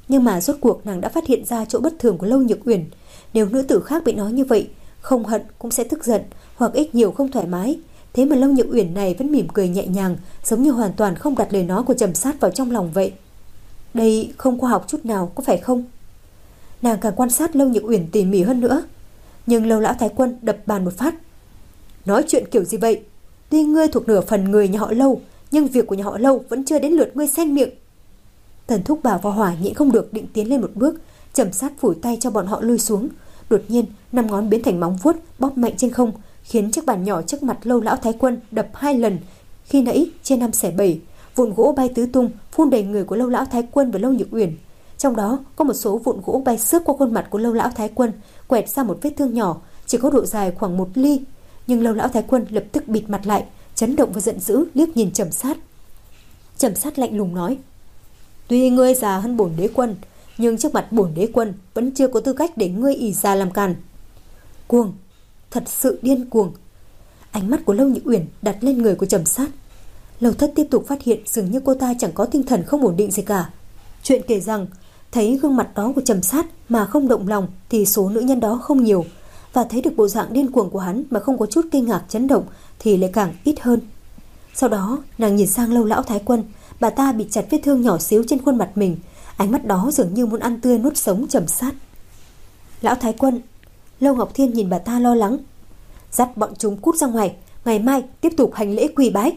Nhưng mà rốt cuộc nàng đã phát hiện ra chỗ bất thường của Lâu Nhược Uyển. Nếu nữ tử khác bị nói như vậy, không hận cũng sẽ tức giận, hoặc ít nhiều không thoải mái. Thế mà Lâu Nhược Uyển này vẫn mỉm cười nhẹ nhàng, giống như hoàn toàn không đặt lời nói của Trầm Sát vào trong lòng vậy. Đây không khoa học chút nào, có phải không? Nàng càng quan sát Lâu Nhược Uyển tỉ mỉ hơn nữa. Nhưng Lâu lão thái quân đập bàn một phát. Nói chuyện kiểu gì vậy? Tuy ngươi thuộc nửa phần người nhà họ Lâu, nhưng việc của nhà họ Lâu vẫn chưa đến lượt ngươi xen miệng. Tần Thúc Bảo và Hỏa nhịn không được định tiến lên một bước. Trầm Sát phủi tay cho bọn họ lui xuống. Đột nhiên năm ngón biến thành móng vuốt bóp mạnh trên không, khiến chiếc bàn nhỏ trước mặt Lâu lão thái quân đập hai lần. Khi nãy chia năm xẻ bảy, vụn gỗ bay tứ tung phun đầy người của Lâu lão thái quân và Lâu Nhược Uyển. Trong đó có một số vụn gỗ bay xước qua khuôn mặt của Lâu lão thái quân, quẹt ra một vết thương nhỏ, chỉ có độ dài khoảng một ly. Nhưng Lâu lão thái quân lập tức bịt mặt lại, chấn động và giận dữ liếc nhìn Trầm Sát. Trầm Sát lạnh lùng nói: Tuy ngươi già hơn bổn đế quân, nhưng trước mặt bổn đế quân vẫn chưa có tư cách để ngươi ỷ già làm càn. Cuồng, thật sự điên cuồng. Ánh mắt của Lâu Nhược Uyển đặt lên người của Trầm Sát. Lâu Thất tiếp tục phát hiện dường như cô ta chẳng có tinh thần không ổn định gì cả. Chuyện kể rằng thấy gương mặt đó của Trầm Sát mà không động lòng thì số nữ nhân đó không nhiều, và thấy được bộ dạng điên cuồng của hắn mà không có chút kinh ngạc chấn động thì lại càng ít hơn. Sau đó nàng nhìn sang Lâu lão thái quân, bà ta bị chặt vết thương nhỏ xíu trên khuôn mặt mình, ánh mắt đó dường như muốn ăn tươi nuốt sống Trầm Sát. Lão thái quân. Lâu Ngọc Thiên nhìn bà ta lo lắng. Dắt bọn chúng cút ra ngoài, ngày mai tiếp tục hành lễ quỳ bái.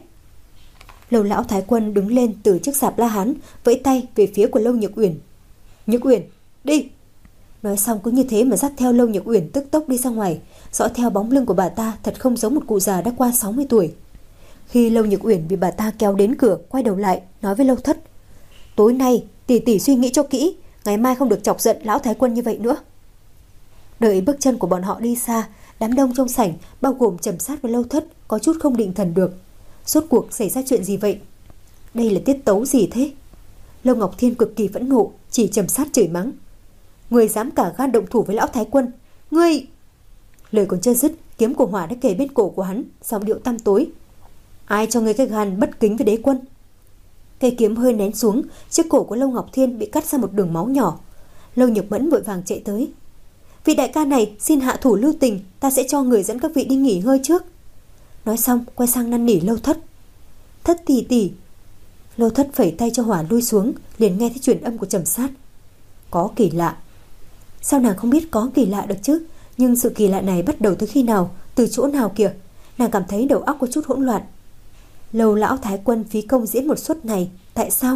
Lâu lão thái quân đứng lên từ chiếc sạp la hán, vẫy tay về phía của Lâu Nhược Uyển. Nhược Uyển, đi. Nói xong cứ như thế mà dắt theo Lâu Nhược Uyển tức tốc đi ra ngoài. Dõi theo bóng lưng của bà ta thật không giống một cụ già đã qua sáu mươi tuổi. Khi Lâu Nhược Uyển bị bà ta kéo đến cửa, quay đầu lại nói với Lâu Thất: Tối nay tỷ tỷ suy nghĩ cho kỹ, ngày mai không được chọc giận lão thái quân như vậy nữa. Đợi bước chân của bọn họ đi xa, đám đông trong sảnh bao gồm Trầm Sát và Lâu Thất có chút không định thần được. Rốt cuộc xảy ra chuyện gì vậy? Đây là tiết tấu gì thế? Lâu Ngọc Thiên cực kỳ phẫn nộ, chỉ Trầm Sát chửi mắng: Ngươi dám cả gan động thủ với lão thái quân, ngươi... Lời còn chưa dứt, kiếm của Hỏa đã kề bên cổ của hắn, giọng điệu tăm tối: Ai cho ngươi cái gan bất kính với đế quân? Cây kiếm hơi nén xuống, chiếc cổ của Lâu Ngọc Thiên bị cắt ra một đường máu nhỏ. Lâu Nhược Mẫn vội vàng chạy tới: Vị đại ca này xin hạ thủ lưu tình, ta sẽ cho người dẫn các vị đi nghỉ ngơi trước. Nói xong quay sang năn nỉ Lâu Thất: Thất tỷ tỷ. Lâu Thất phẩy tay cho Hỏa lui xuống, liền nghe thấy truyền âm của Trầm Sát: Có kỳ lạ. Sao nàng không biết có kỳ lạ được chứ? Nhưng sự kỳ lạ này bắt đầu từ khi nào, từ chỗ nào kìa? Nàng cảm thấy đầu óc có chút hỗn loạn. Lâu lão thái quân phí công diễn một suất này, tại sao?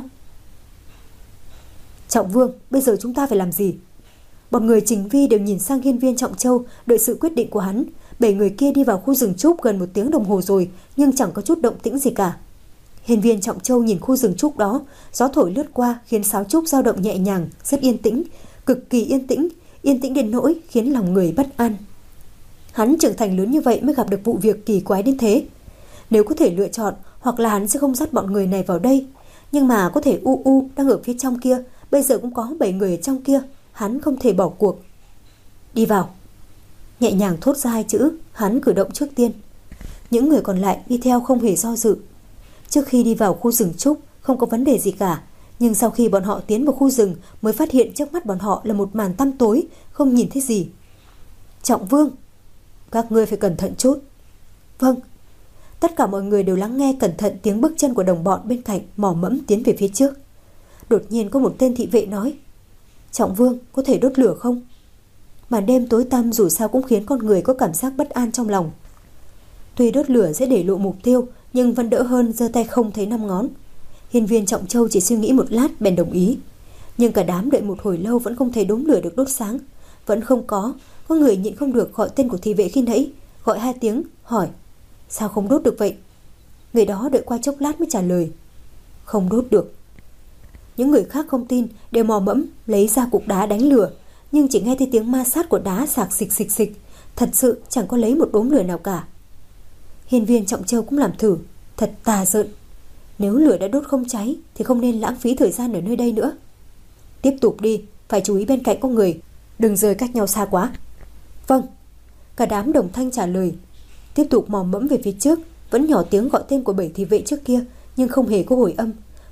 Trọng Vương, bây giờ chúng ta phải làm gì? Bọn người Trình Vi đều nhìn sang Hiên Viên Trọng Châu, đợi sự quyết định của hắn. Bảy người kia đi vào khu rừng trúc gần một tiếng đồng hồ rồi, nhưng chẳng có chút động tĩnh gì cả. Hiên Viên Trọng Châu nhìn khu rừng trúc đó, gió thổi lướt qua khiến sáo trúc dao động nhẹ nhàng, rất yên tĩnh, cực kỳ yên tĩnh, yên tĩnh đến nỗi khiến lòng người bất an. Hắn trưởng thành lớn như vậy mới gặp được vụ việc kỳ quái đến thế. Nếu có thể lựa chọn, hoặc là hắn sẽ không dắt bọn người này vào đây, nhưng mà có thể U U đang ở phía trong kia, bây giờ cũng có bảy người ở trong kia, hắn không thể bỏ cuộc. Đi vào. Nhẹ nhàng thốt ra hai chữ, hắn cử động trước tiên. Những người còn lại đi theo không hề do dự. Trước khi đi vào khu rừng trúc không có vấn đề gì cả, nhưng sau khi bọn họ tiến vào khu rừng mới phát hiện trước mắt bọn họ là một màn tăm tối, không nhìn thấy gì. Trọng Vương, các ngươi phải cẩn thận chút. Vâng. Tất cả mọi người đều lắng nghe cẩn thận tiếng bước chân của đồng bọn bên cạnh mò mẫm tiến về phía trước. Đột nhiên có một tên thị vệ nói: Trọng Vương, có thể đốt lửa không? Màn đêm tối tăm dù sao cũng khiến con người có cảm giác bất an trong lòng. Tuy đốt lửa sẽ để lộ mục tiêu, nhưng vẫn đỡ hơn giơ tay không thấy năm ngón. Hiên Viên Trọng Châu chỉ suy nghĩ một lát bèn đồng ý. Nhưng cả đám đợi một hồi lâu vẫn không thấy đốm lửa được đốt sáng. Vẫn không có. Có người nhịn không được gọi tên của thị vệ khi nãy, gọi hai tiếng, hỏi: Sao không đốt được vậy? Người đó đợi qua chốc lát mới trả lời: Không đốt được. Những người khác không tin, đều mò mẫm lấy ra cục đá đánh lửa, nhưng chỉ nghe thấy tiếng ma sát của đá sạc xịch xịch xịch, thật sự chẳng có lấy một đốm lửa nào cả. Hiên Viên Trọng Châu cũng làm thử, thật tà giận. Nếu lửa đã đốt không cháy thì không nên lãng phí thời gian ở nơi đây nữa. Tiếp tục đi, phải chú ý bên cạnh có người, đừng rời cách nhau xa quá. Vâng. Cả đám đồng thanh trả lời. Tiếp tục mò mẫm về phía trước, vẫn nhỏ tiếng gọi tên của bảy thị vệ trước kia, nhưng không hề có hồi âm.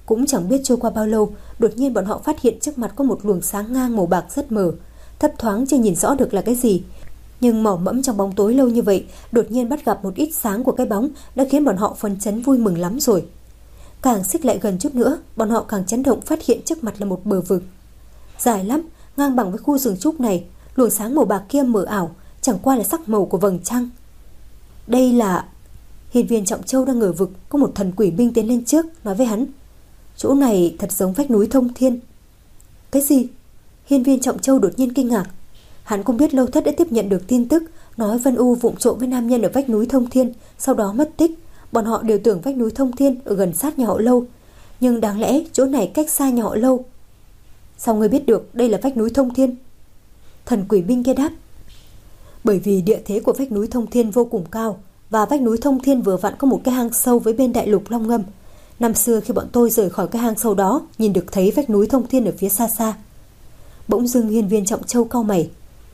Cũng chẳng biết trôi qua bao lâu, đột nhiên bọn họ phát hiện trước mặt có một luồng sáng ngang màu bạc rất mờ, thấp thoáng chưa nhìn rõ được là cái gì. Nhưng mỏ mẫm trong bóng tối lâu như vậy, đột nhiên bắt gặp một ít sáng của cái bóng đã khiến bọn họ phấn chấn vui mừng lắm rồi. Càng xích lại gần chút nữa, bọn họ càng chấn động phát hiện trước mặt là một bờ vực. Dài lắm, ngang bằng với khu rừng trúc này, luồng sáng màu bạc kia mờ ảo, chẳng qua là sắc màu của vầng trăng. Đây là... Hiên Viên Trọng Châu đang ngờ vực, có một thần quỷ binh tiến lên trước, nói với hắn: chỗ này thật giống vách núi Thông Thiên. Cái gì? Hiên Viên Trọng Châu đột nhiên kinh ngạc. Hắn cũng biết Lâu Thất đã tiếp nhận được tin tức nói Vân U vụng trộm với nam nhân ở vách núi Thông Thiên, sau đó mất tích. Bọn họ đều tưởng vách núi Thông Thiên ở gần sát nhà họ Lâu, nhưng đáng lẽ chỗ này cách xa nhà họ Lâu. Sao ngươi biết được đây là vách núi Thông Thiên? Thần quỷ binh kia đáp: bởi vì địa thế của vách núi Thông Thiên vô cùng cao, và vách núi Thông Thiên vừa vặn có một cái hang sâu với bên đại lục Long Ngâm. Năm xưa khi bọn tôi rời khỏi cái hang sâu đó, nhìn được thấy vách núi Thông Thiên ở phía xa xa. Bỗng dưng Hiên Viên Trọng Châu cau mày.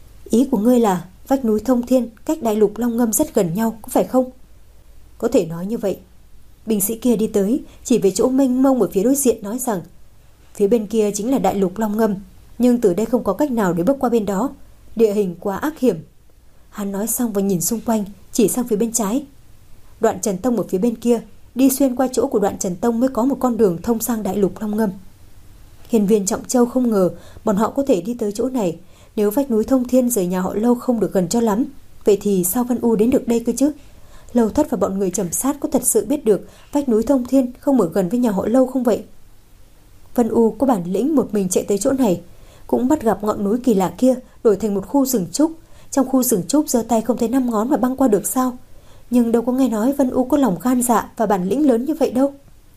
Ý của ngươi là vách núi Thông Thiên cách đại lục Long Ngâm rất gần nhau, có phải không? Có thể nói như vậy. Binh sĩ kia đi tới, chỉ về chỗ mênh mông ở phía đối diện nói rằng phía bên kia chính là đại lục Long Ngâm, nhưng từ đây không có cách nào để bước qua bên đó, địa hình quá ác hiểm. Hắn nói xong và nhìn xung quanh, chỉ sang phía bên trái. Đoạn Trần Tông ở phía bên kia, đi xuyên qua chỗ của Đoạn Trần Tông mới có một con đường thông sang đại lục Long Ngâm. Hiên Viên Trọng Châu không ngờ bọn họ có thể đi tới chỗ này. Nếu vách núi Thông Thiên rời nhà họ Lâu không được gần cho lắm, vậy thì sao Vân U đến được đây cơ chứ? Lâu Thất và bọn người trầm sát có thật sự biết được vách núi Thông Thiên không ở gần với nhà họ Lâu không vậy? Vân U có bản lĩnh một mình chạy tới chỗ này, cũng bắt gặp ngọn núi kỳ lạ kia đổi thành một khu rừng trúc. Trong khu rừng trúc giơ tay không thấy năm ngón mà băng qua được sao? Nhưng đâu có nghe nói Vân U có lòng gan dạ và bản lĩnh lớn như vậy đâu.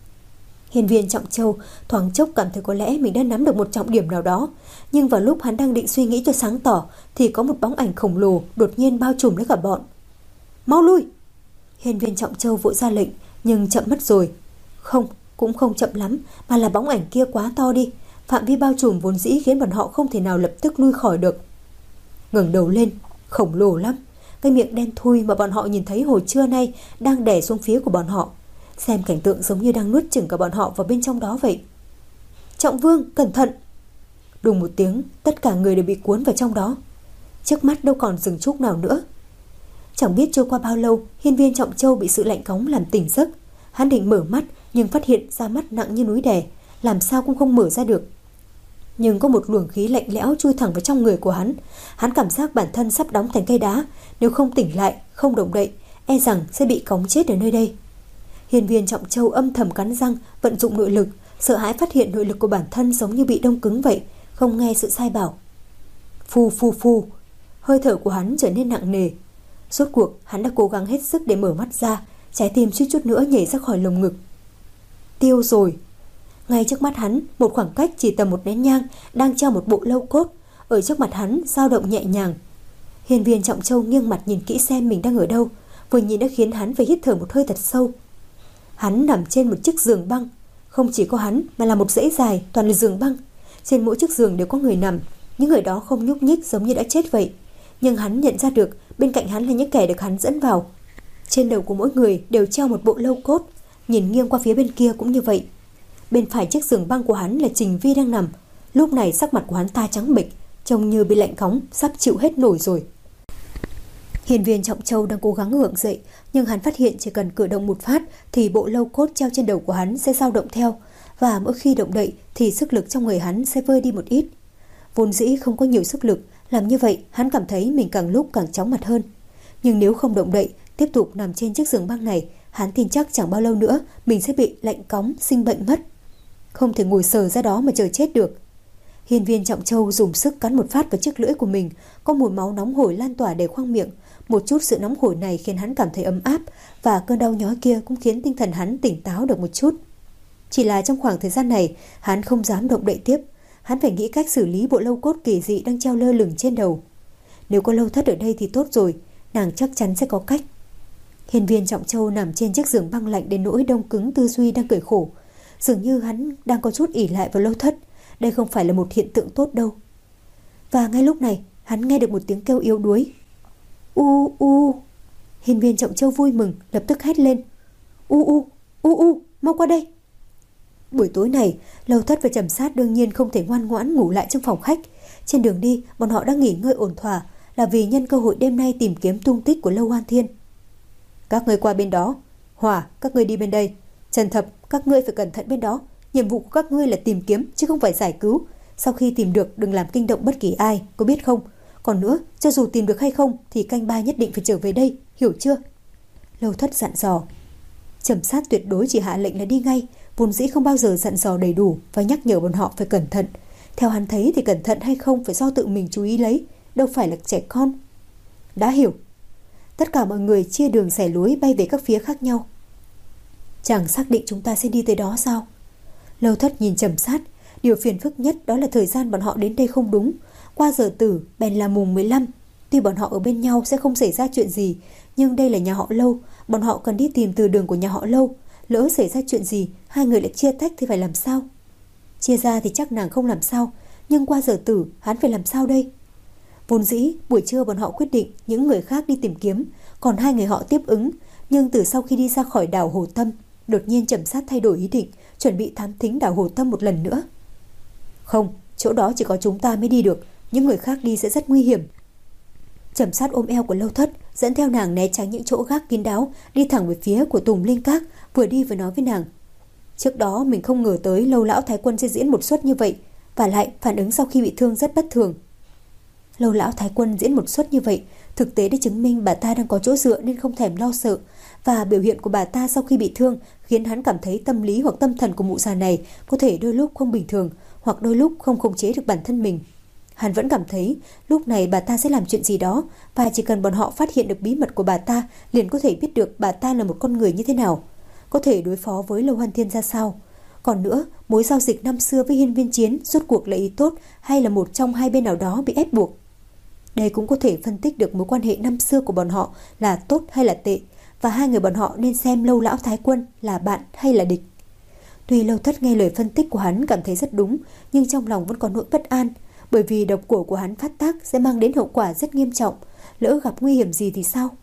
Hiên Viên Trọng Châu thoáng chốc cảm thấy có lẽ mình đã nắm được một trọng điểm nào đó, nhưng vào lúc hắn đang định suy nghĩ cho sáng tỏ thì có một bóng ảnh khổng lồ đột nhiên bao trùm lấy cả bọn. Mau lui! Hiên Viên Trọng Châu vội ra lệnh, nhưng chậm mất rồi. Không, cũng không chậm lắm, mà là bóng ảnh kia quá to đi, phạm vi bao trùm vốn dĩ khiến bọn họ không thể nào lập tức lui khỏi được. Ngẩng đầu lên, khổng lồ lắm, cái miệng đen thui mà bọn họ nhìn thấy hồi trưa nay đang đè xuống phía của bọn họ. Xem cảnh tượng giống như đang nuốt chửng cả bọn họ vào bên trong đó vậy. Trọng Vương, cẩn thận! Đùng một tiếng, tất cả người đều bị cuốn vào trong đó. Trước mắt đâu còn rừng trúc nào nữa. Chẳng biết trôi qua bao lâu, Hiên Viên Trọng Châu bị sự lạnh cóng làm tỉnh giấc. Hắn định mở mắt, nhưng phát hiện ra mắt nặng như núi đè, làm sao cũng không mở ra được. Nhưng có một luồng khí lạnh lẽo chui thẳng vào trong người của hắn. Hắn cảm giác bản thân sắp đóng thành cây đá, nếu không tỉnh lại, không động đậy, e rằng sẽ bị cóng chết ở nơi đây. Hiên Viên Trọng Châu âm thầm cắn răng, vận dụng nội lực, sợ hãi phát hiện nội lực của bản thân giống như bị đông cứng vậy, không nghe sự sai bảo. Phù phù phù, hơi thở của hắn trở nên nặng nề. Rốt cuộc hắn đã cố gắng hết sức để mở mắt ra, trái tim suýt chút nữa nhảy ra khỏi lồng ngực. Tiêu rồi. Ngay trước mắt hắn, một khoảng cách chỉ tầm một nén nhang, đang treo một bộ lâu cốt, ở trước mặt hắn dao động nhẹ nhàng. Hiên Viên Trọng Châu nghiêng mặt nhìn kỹ xem mình đang ở đâu, vừa nhìn đã khiến hắn phải hít thở một hơi thật sâu. Hắn nằm trên một chiếc giường băng, không chỉ có hắn mà là một dãy dài toàn là giường băng. Trên mỗi chiếc giường đều có người nằm, những người đó không nhúc nhích giống như đã chết vậy. Nhưng hắn nhận ra được bên cạnh hắn là những kẻ được hắn dẫn vào. Trên đầu của mỗi người đều treo một bộ lâu cốt, nhìn nghiêng qua phía bên kia cũng như vậy. Bên phải chiếc giường băng của hắn là Trình Vi đang nằm. Lúc này sắc mặt của hắn ta trắng bệch, trông như bị lạnh cóng, sắp chịu hết nổi rồi. Hiên Viên Trọng Châu đang cố gắng ngượng dậy, nhưng hắn phát hiện chỉ cần cử động một phát thì bộ lâu cốt treo trên đầu của hắn sẽ dao động theo, và mỗi khi động đậy thì sức lực trong người hắn sẽ vơi đi một ít. Vốn dĩ không có nhiều sức lực, làm như vậy hắn cảm thấy mình càng lúc càng chóng mặt hơn. Nhưng nếu không động đậy, tiếp tục nằm trên chiếc giường băng này, hắn tin chắc chẳng bao lâu nữa mình sẽ bị lạnh cóng, sinh bệnh mất. Không thể ngồi sờ ra đó mà chờ chết được. Hiên Viên Trọng Châu dùng sức cắn một phát vào chiếc lưỡi của mình, có mùi máu nóng hổi lan tỏa đầy khoang miệng. Một chút sự nóng hổi này khiến hắn cảm thấy ấm áp, và cơn đau nhói kia cũng khiến tinh thần hắn tỉnh táo được một chút. Chỉ là trong khoảng thời gian này, hắn không dám động đậy tiếp. Hắn phải nghĩ cách xử lý bộ lâu cốt kỳ dị đang treo lơ lửng trên đầu. Nếu có Lâu Thất ở đây thì tốt rồi, nàng chắc chắn sẽ có cách. Hiên Viên Trọng Châu nằm trên chiếc giường băng lạnh đến nỗi đông cứng, tư duy đang cười khổ. Dường như hắn đang có chút ỷ lại vào Lâu Thất. Đây không phải là một hiện tượng tốt đâu. Và ngay lúc này, hắn nghe được một tiếng kêu yếu đuối. U u. Hiên Viên Trọng Châu vui mừng, lập tức hét lên. U u, u u, mau qua đây. Buổi tối này, Lâu Thất và Trầm Sát đương nhiên không thể ngoan ngoãn ngủ lại trong phòng khách. Trên đường đi, bọn họ đã nghỉ ngơi ổn thỏa, là vì nhân cơ hội đêm nay tìm kiếm tung tích của Lâu Hoan Thiên. Các ngươi qua bên đó, Hỏa, các ngươi đi bên đây, Trần Thập, các ngươi phải cẩn thận bên đó. Nhiệm vụ của các ngươi là tìm kiếm chứ không phải giải cứu. Sau khi tìm được đừng làm kinh động bất kỳ ai, có biết không? Còn nữa, cho dù tìm được hay không thì canh ba nhất định phải trở về đây, hiểu chưa? Lâu Thất dặn dò. Trầm Sát tuyệt đối chỉ hạ lệnh là đi ngay, vốn dĩ không bao giờ dặn dò đầy đủ và nhắc nhở bọn họ phải cẩn thận. Theo hắn thấy thì cẩn thận hay không phải do tự mình chú ý lấy, đâu phải là trẻ con. Đã hiểu. Tất cả mọi người chia đường xẻ lối bay về các phía khác nhau. Chẳng xác định chúng ta sẽ đi tới đó sao? Lâu Thất nhìn Trầm Sát. Điều phiền phức nhất đó là thời gian bọn họ đến đây không đúng. Qua giờ tử bèn là mùng mười lăm. Tuy bọn họ ở bên nhau sẽ không xảy ra chuyện gì, nhưng đây là nhà họ Lâu, bọn họ cần đi tìm từ đường của nhà họ Lâu. Lỡ xảy ra chuyện gì, hai người lại chia tách thì phải làm sao? Chia ra thì chắc nàng không làm sao, nhưng qua giờ tử hắn phải làm sao đây? Vốn dĩ buổi trưa bọn họ quyết định những người khác đi tìm kiếm, còn hai người họ tiếp ứng. Nhưng từ sau khi đi ra khỏi đảo Hồ Tâm, đột nhiên Trầm Sát thay đổi ý định, chuẩn bị thám thính đảo Hồ Tâm một lần nữa. Không, chỗ đó chỉ có chúng ta mới đi được, những người khác đi sẽ rất nguy hiểm. Trầm Sát ôm eo của Lâu Thất, dẫn theo nàng né tránh những chỗ gác kín đáo, đi thẳng về phía của Tùng Linh Các, vừa đi vừa nói với nàng. Trước đó mình không ngờ tới Lâu lão thái quân sẽ diễn một suất như vậy, và lại phản ứng sau khi bị thương rất bất thường. Lâu lão thái quân diễn một suất như vậy, thực tế đã chứng minh bà ta đang có chỗ dựa nên không thèm lo sợ, và biểu hiện của bà ta sau khi bị thương khiến hắn cảm thấy tâm lý hoặc tâm thần của mụ già này có thể đôi lúc không bình thường, hoặc đôi lúc không khống chế được bản thân mình. Hắn vẫn cảm thấy lúc này bà ta sẽ làm chuyện gì đó, và chỉ cần bọn họ phát hiện được bí mật của bà ta liền có thể biết được bà ta là một con người như thế nào, có thể đối phó với Lâu Hoan Thiên ra sao. Còn nữa, mối giao dịch năm xưa với Hiên Viên Chiến rốt cuộc là ý tốt hay là một trong hai bên nào đó bị ép buộc. Đây cũng có thể phân tích được mối quan hệ năm xưa của bọn họ là tốt hay là tệ, và hai người bọn họ nên xem Lâu lão thái quân là bạn hay là địch. Tuy Lâu Thất nghe lời phân tích của hắn cảm thấy rất đúng, nhưng trong lòng vẫn có nỗi bất an, bởi vì độc cổ của hắn phát tác sẽ mang đến hậu quả rất nghiêm trọng, lỡ gặp nguy hiểm gì thì sao?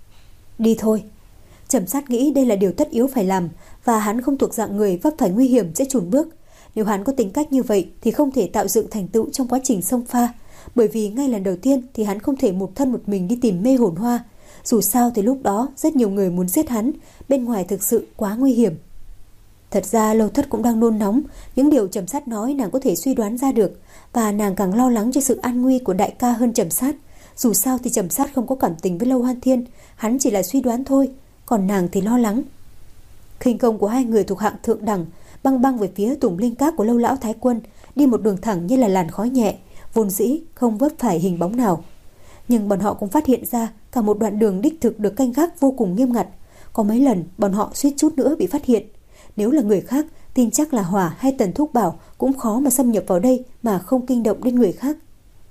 Đi thôi. Trầm Sát nghĩ đây là điều tất yếu phải làm, và hắn không thuộc dạng người vấp phải nguy hiểm sẽ chùn bước. Nếu hắn có tính cách như vậy thì không thể tạo dựng thành tựu trong quá trình xông pha, bởi vì ngay lần đầu tiên thì hắn không thể một thân một mình đi tìm Mê Hồn Hoa. Dù sao thì lúc đó rất nhiều người muốn giết hắn, bên ngoài thực sự quá nguy hiểm. Thật ra Lâu Thất cũng đang nôn nóng, những điều Trầm Sát nói nàng có thể suy đoán ra được, và nàng càng lo lắng cho sự an nguy của đại ca hơn Trầm Sát. Dù sao thì Trầm Sát không có cảm tình với Lâu Hoan Thiên, hắn chỉ là suy đoán thôi, còn nàng thì lo lắng. Khinh công của hai người thuộc hạng thượng đẳng, băng băng về phía Tùng Linh Các của Lâu lão thái quân, đi một đường thẳng như là làn khói nhẹ, vốn dĩ không vấp phải hình bóng nào. Nhưng bọn họ cũng phát hiện ra cả một đoạn đường đích thực được canh gác vô cùng nghiêm ngặt. Có mấy lần bọn họ suýt chút nữa bị phát hiện. Nếu là người khác, tin chắc là Hỏa hay Tần Thúc Bảo cũng khó mà xâm nhập vào đây mà không kinh động đến người khác.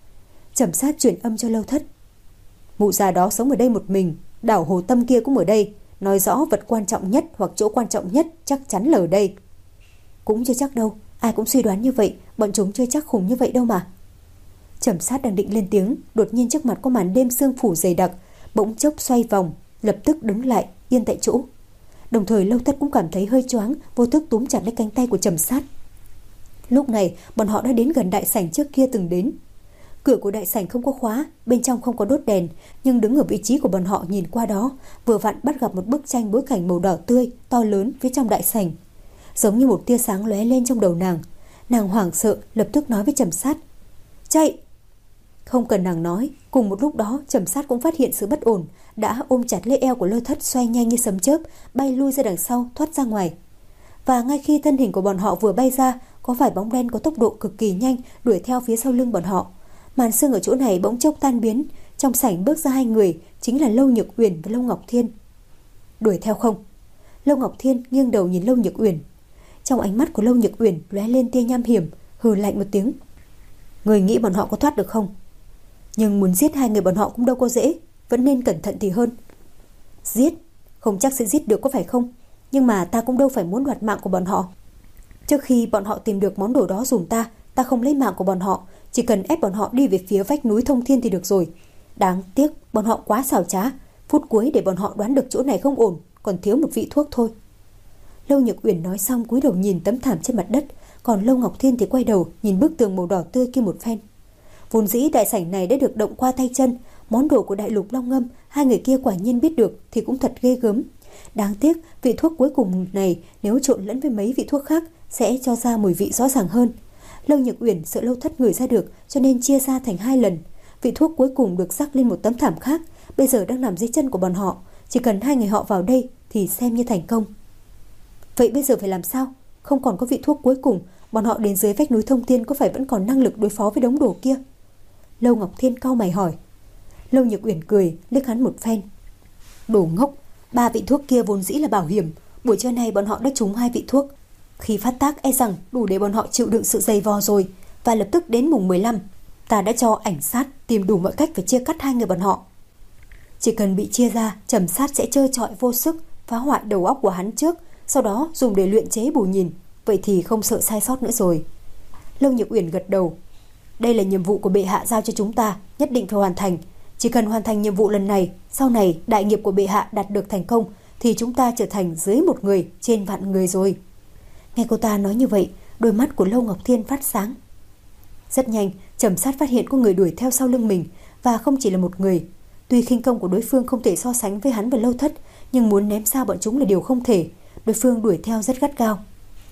Trầm Sát chuyển âm cho Lâu Thất. Mụ già đó sống ở đây một mình, đảo Hồ Tâm kia cũng ở đây, nói rõ vật quan trọng nhất hoặc chỗ quan trọng nhất chắc chắn là ở đây. Cũng chưa chắc đâu, ai cũng suy đoán như vậy, bọn chúng chưa chắc khủng như vậy đâu mà. Trầm Sát đang định lên tiếng, đột nhiên trước mặt có màn đêm sương phủ dày đặc, bỗng chốc xoay vòng, lập tức đứng lại, yên tại chỗ. Đồng thời Lâu Thất cũng cảm thấy hơi choáng, vô thức túm chặt lấy cánh tay của Trầm Sát. Lúc này bọn họ đã đến gần đại sảnh trước kia từng đến. Cửa của đại sảnh không có khóa, bên trong không có đốt đèn, nhưng đứng ở vị trí của bọn họ nhìn qua đó, vừa vặn bắt gặp một bức tranh bối cảnh màu đỏ tươi, to lớn phía trong đại sảnh. Giống như một tia sáng lóe lên trong đầu nàng. Nàng hoảng sợ, lập tức nói với Trầm Sát. Chạy! Không cần nàng nói, cùng một lúc đó Trầm Sát cũng phát hiện sự bất ổn, đã ôm chặt lấy eo của Lâu Thất, xoay nhanh như sấm chớp, bay lui ra đằng sau, thoát ra ngoài. Và ngay khi thân hình của bọn họ vừa bay ra, có vài bóng đen có tốc độ cực kỳ nhanh đuổi theo phía sau lưng bọn họ. Màn sương ở chỗ này bỗng chốc tan biến, trong sảnh bước ra hai người, chính là Lâu Nhược Uyển và Lâu Ngọc Thiên. Đuổi theo không? Lâu Ngọc Thiên nghiêng đầu nhìn Lâu Nhược Uyển. Trong ánh mắt của Lâu Nhược Uyển lóe lên tia nham hiểm, hừ lạnh một tiếng. Người nghĩ bọn họ có thoát được không? Nhưng muốn giết hai người bọn họ cũng đâu có dễ, vẫn nên cẩn thận thì hơn. Giết? Không chắc sẽ giết được có phải không? Nhưng mà ta cũng đâu phải muốn đoạt mạng của bọn họ. Trước khi bọn họ tìm được món đồ đó dùm ta, ta không lấy mạng của bọn họ, chỉ cần ép bọn họ đi về phía vách núi Thông Thiên thì được rồi. Đáng tiếc bọn họ quá xảo trá, phút cuối để bọn họ đoán được chỗ này không ổn, còn thiếu một vị thuốc thôi. Lâu Nhược Uyển nói xong cúi đầu nhìn tấm thảm trên mặt đất, còn Lâu Ngọc Thiên thì quay đầu nhìn bức tường màu đỏ tươi kia một phen. Vốn dĩ đại sảnh này đã được động qua tay chân, món đồ của Đại Lục Long Ngâm hai người kia quả nhiên biết được thì cũng thật ghê gớm. Đáng tiếc vị thuốc cuối cùng này nếu trộn lẫn với mấy vị thuốc khác sẽ cho ra mùi vị rõ ràng hơn. Lâu Nhược Uyển sợ Lâu Thất ngửi ra được cho nên chia ra thành hai lần. Vị thuốc cuối cùng được rắc lên một tấm thảm khác, bây giờ đang nằm dưới chân của bọn họ. Chỉ cần hai người họ vào đây thì xem như thành công. Vậy bây giờ phải làm sao? Không còn có vị thuốc cuối cùng, bọn họ đến dưới vách núi Thông Thiên có phải vẫn còn năng lực đối phó với đống đồ kia? Lâu Ngọc Thiên cau mày hỏi. Lâu Nhược Uyển cười liếc hắn một phen. Đồ ngốc, ba vị thuốc kia vốn dĩ là bảo hiểm, buổi trưa nay bọn họ đã trúng hai vị thuốc. Khi phát tác e rằng đủ để bọn họ chịu đựng sự dày vò rồi. Và lập tức đến mùng mười lăm, ta đã cho ảnh sát tìm đủ mọi cách phải chia cắt hai người bọn họ. Chỉ cần bị chia ra, Trầm Sát sẽ trơ trọi vô sức phá hoại đầu óc của hắn trước, sau đó dùng để luyện chế bù nhìn. Vậy thì không sợ sai sót nữa rồi. Lâu Nhược Uyển gật đầu. Đây là nhiệm vụ của bệ hạ giao cho chúng ta, nhất định phải hoàn thành. Chỉ cần hoàn thành nhiệm vụ lần này, sau này đại nghiệp của bệ hạ đạt được thành công thì chúng ta trở thành dưới một người trên vạn người rồi. Nghe cô ta nói như vậy, đôi mắt của Lâu Ngọc Thiên phát sáng. Rất nhanh, Trầm Sát phát hiện có người đuổi theo sau lưng mình, và không chỉ là một người. Tuy khinh công của đối phương không thể so sánh với hắn và Lâu Thất, nhưng muốn ném sao bọn chúng là điều không thể. Đối phương đuổi theo rất gắt gao.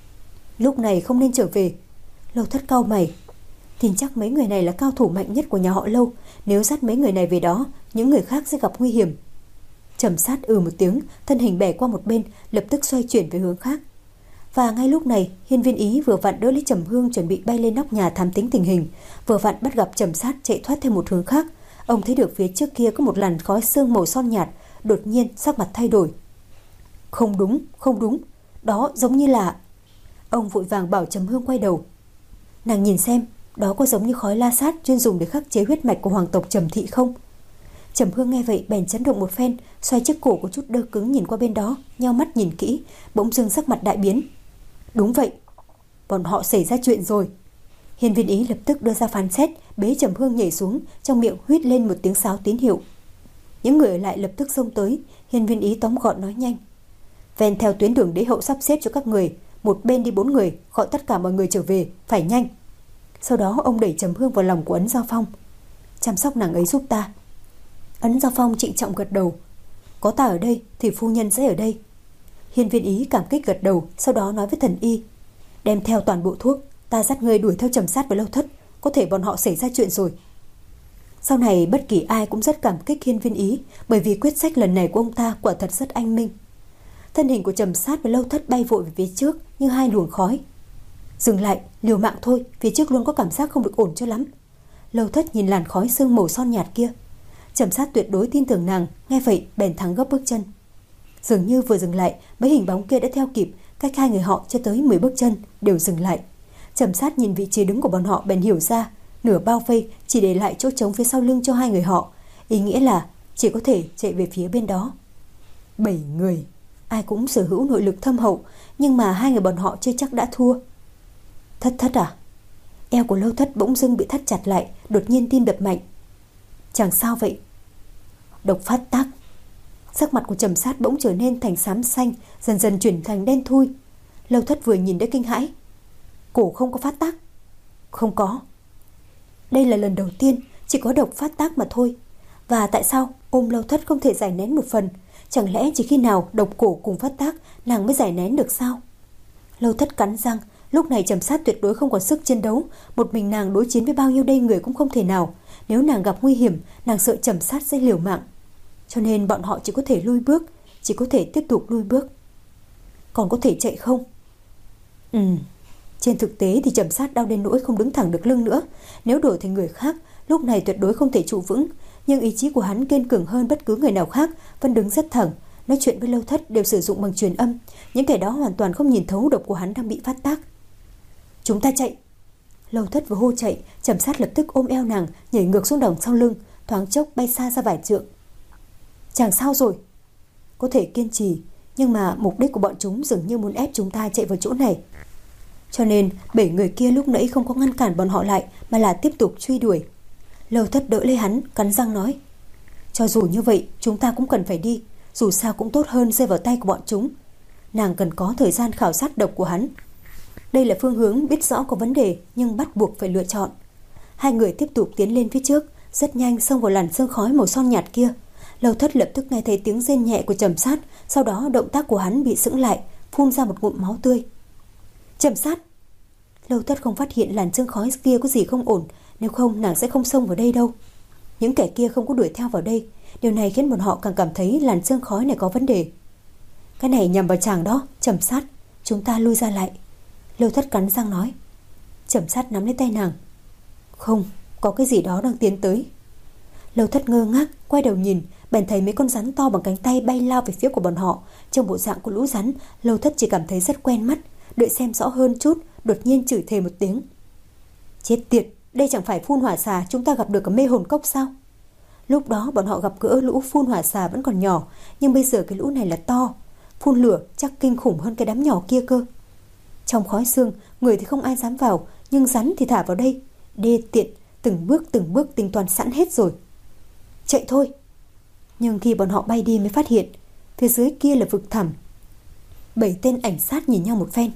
Lúc này không nên trở về. Lâu Thất cau mày. Tin chắc mấy người này là cao thủ mạnh nhất của nhà họ Lâu, nếu dắt mấy người này về đó, những người khác sẽ gặp nguy hiểm. Trầm Sát ừ một tiếng, thân hình bẻ qua một bên, lập tức xoay chuyển về hướng khác. Và ngay lúc này, Hiên Viên Ý vừa vặn đỡ lấy Trầm Hương chuẩn bị bay lên nóc nhà thám tính tình hình, vừa vặn bắt gặp Trầm Sát chạy thoát theo một hướng khác. Ông thấy được phía trước kia có một làn khói sương màu son nhạt, đột nhiên sắc mặt thay đổi. Không đúng, không đúng, đó giống như là... Ông vội vàng bảo Trầm Hương quay đầu. Nàng nhìn xem, đó có giống như khói la sát chuyên dùng để khắc chế huyết mạch của hoàng tộc Trầm thị không? Trầm Hương nghe vậy bèn chấn động một phen, xoay chiếc cổ có chút đơ cứng nhìn qua bên đó, nheo mắt nhìn kỹ, bỗng dưng sắc mặt đại biến. Đúng vậy, bọn họ xảy ra chuyện rồi. Hiên Viên Ý lập tức đưa ra phán xét, bế Trầm Hương nhảy xuống, trong miệng huýt lên một tiếng sáo tín hiệu. Những người ở lại lập tức xông tới. Hiên Viên Ý tóm gọn nói nhanh. Ven theo tuyến đường đế hậu sắp xếp cho các người, một bên đi bốn người, gọi tất cả mọi người trở về, phải nhanh. Sau đó ông đẩy Trầm Hương vào lòng của Ấn Giao Phong. Chăm sóc nàng ấy giúp ta. Ấn Giao Phong trịnh trọng gật đầu. Có ta ở đây thì phu nhân sẽ ở đây. Hiên Viên Ý cảm kích gật đầu, sau đó nói với thần y. Đem theo toàn bộ thuốc, ta dắt người đuổi theo Trầm Sát và Lâu Thất, có thể bọn họ xảy ra chuyện rồi. Sau này bất kỳ ai cũng rất cảm kích Hiên Viên Ý, bởi vì quyết sách lần này của ông ta quả thật rất anh minh. Thân hình của Trầm Sát và Lâu Thất bay vội về phía trước như hai luồng khói. Dừng lại, liều mạng thôi, phía trước luôn có cảm giác không được ổn cho lắm. Lâu Thất nhìn làn khói sương màu son nhạt kia. Trầm Sát tuyệt đối tin tưởng nàng, nghe vậy bèn thắng gấp bước chân. Dường như vừa dừng lại, mấy hình bóng kia đã theo kịp, cách hai người họ chưa tới mười bước chân đều dừng lại. Trầm Sát nhìn vị trí đứng của bọn họ bèn hiểu ra, nửa bao vây chỉ để lại chỗ trống phía sau lưng cho hai người họ, ý nghĩa là chỉ có thể chạy về phía bên đó. Bảy người, ai cũng sở hữu nội lực thâm hậu, nhưng mà hai người bọn họ chưa chắc đã thua. Thất Thất à? Eo của Lâu Thất bỗng dưng bị thắt chặt lại, đột nhiên tim đập mạnh. Chẳng sao vậy? Độc phát tác. Sắc mặt của Trầm Sát bỗng trở nên thành xám xanh, dần dần chuyển thành đen thui. Lâu Thất vừa nhìn đã kinh hãi. Cổ không có phát tác. Không có. Đây là lần đầu tiên chỉ có độc phát tác mà thôi. Và tại sao ôm Lâu Thất không thể giải nén một phần? Chẳng lẽ chỉ khi nào độc cổ cùng phát tác nàng mới giải nén được sao? Lâu Thất cắn răng. Lúc này Trầm Sát tuyệt đối không còn sức chiến đấu, một mình nàng đối chiến với bao nhiêu đây người cũng không thể nào. Nếu nàng gặp nguy hiểm, nàng sợ Trầm Sát sẽ liều mạng. Cho nên bọn họ chỉ có thể lui bước, chỉ có thể tiếp tục lui bước. Còn có thể chạy không? Ừ, trên thực tế thì Trầm Sát đau đến nỗi không đứng thẳng được lưng nữa. Nếu đổi thành người khác, lúc này tuyệt đối không thể trụ vững. Nhưng ý chí của hắn kiên cường hơn bất cứ người nào khác, vẫn đứng rất thẳng. Nói chuyện với Lâu Thất đều sử dụng bằng truyền âm. Những kẻ đó hoàn toàn không nhìn thấu độc của hắn đang bị phát tác. Chúng ta chạy. Lâu Thất vừa hô chạy, Trầm Sát lập tức ôm eo nàng, nhảy ngược xuống đằng sau lưng, thoáng chốc bay xa ra vài trượng. Chàng sao rồi? Có thể kiên trì, nhưng mà mục đích của bọn chúng dường như muốn ép chúng ta chạy vào chỗ này. Cho nên bảy người kia lúc nãy không có ngăn cản bọn họ lại, mà là tiếp tục truy đuổi. Lâu Thất đỡ lấy hắn, cắn răng nói. Cho dù như vậy, chúng ta cũng cần phải đi, dù sao cũng tốt hơn rơi vào tay của bọn chúng. Nàng cần có thời gian khảo sát độc của hắn. Đây là phương hướng biết rõ có vấn đề nhưng bắt buộc phải lựa chọn. Hai người tiếp tục tiến lên phía trước, rất nhanh xông vào làn sương khói màu son nhạt kia. Lâu Thất lập tức nghe thấy tiếng rên nhẹ của Trầm Sát, sau đó động tác của hắn bị sững lại, phun ra một ngụm máu tươi. Trầm Sát! Lâu Thất không phát hiện làn sương khói kia có gì không ổn, nếu không nàng sẽ không xông vào đây đâu. Những kẻ kia không có đuổi theo vào đây, điều này khiến bọn họ càng cảm thấy làn sương khói này có vấn đề. Cái này nhằm vào chàng đó, Trầm Sát, chúng ta lui ra lại. Lâu Thất cắn răng nói. Trầm Sát nắm lấy tay nàng. Không, có cái gì đó đang tiến tới. Lâu Thất ngơ ngác, quay đầu nhìn, bèn thấy mấy con rắn to bằng cánh tay bay lao về phía của bọn họ. Trong bộ dạng của lũ rắn, Lâu Thất chỉ cảm thấy rất quen mắt. Đợi xem rõ hơn chút, đột nhiên chửi thề một tiếng. Chết tiệt, đây chẳng phải phun hỏa xà chúng ta gặp được ở Mê Hồn Cốc sao? Lúc đó bọn họ gặp gỡ lũ phun hỏa xà vẫn còn nhỏ, nhưng bây giờ cái lũ này là to. Phun lửa chắc kinh khủng hơn cái đám nhỏ kia cơ. Trong khói sương, người thì không ai dám vào, nhưng rắn thì thả vào đây. Đê tiện, từng bước từng bước tính toán sẵn hết rồi. Chạy thôi. Nhưng khi bọn họ bay đi mới phát hiện phía dưới kia là vực thẳm. Bảy tên ảnh sát nhìn nhau một phen.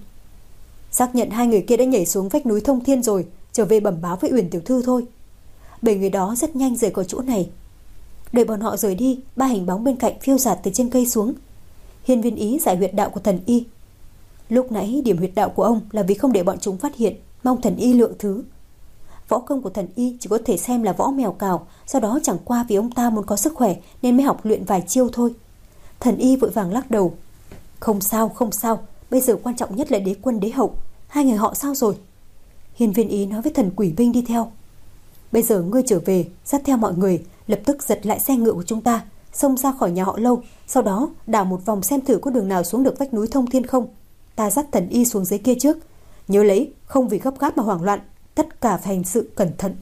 Xác nhận hai người kia đã nhảy xuống vách núi Thông Thiên rồi, trở về bẩm báo với Uyển tiểu thư thôi. Bảy người đó rất nhanh rời khỏi chỗ này. Đợi bọn họ rời đi, ba hình bóng bên cạnh phiêu dạt từ trên cây xuống. Hiên Viên Ý giải huyệt đạo của thần y. Lúc nãy điểm huyệt đạo của ông là vì không để bọn chúng phát hiện, mong thần y lượng thứ. Võ công của thần y chỉ có thể xem là võ mèo cào, sau đó chẳng qua vì ông ta muốn có sức khỏe nên mới học luyện vài chiêu thôi. Thần y vội vàng lắc đầu. Không sao, không sao, bây giờ quan trọng nhất là đế quân đế hậu. Hai người họ sao rồi? Hiên Viên Ý nói với thần quỷ binh đi theo. Bây giờ ngươi trở về, dắt theo mọi người, lập tức giật lại xe ngựa của chúng ta, xông ra khỏi nhà họ Lâu, sau đó đảo một vòng xem thử có đường nào xuống được vách núi Thông Thiên không. Ta dắt thần y xuống dưới kia trước. Nhớ lấy, không vì gấp gáp mà hoảng loạn, tất cả phải hành sự cẩn thận.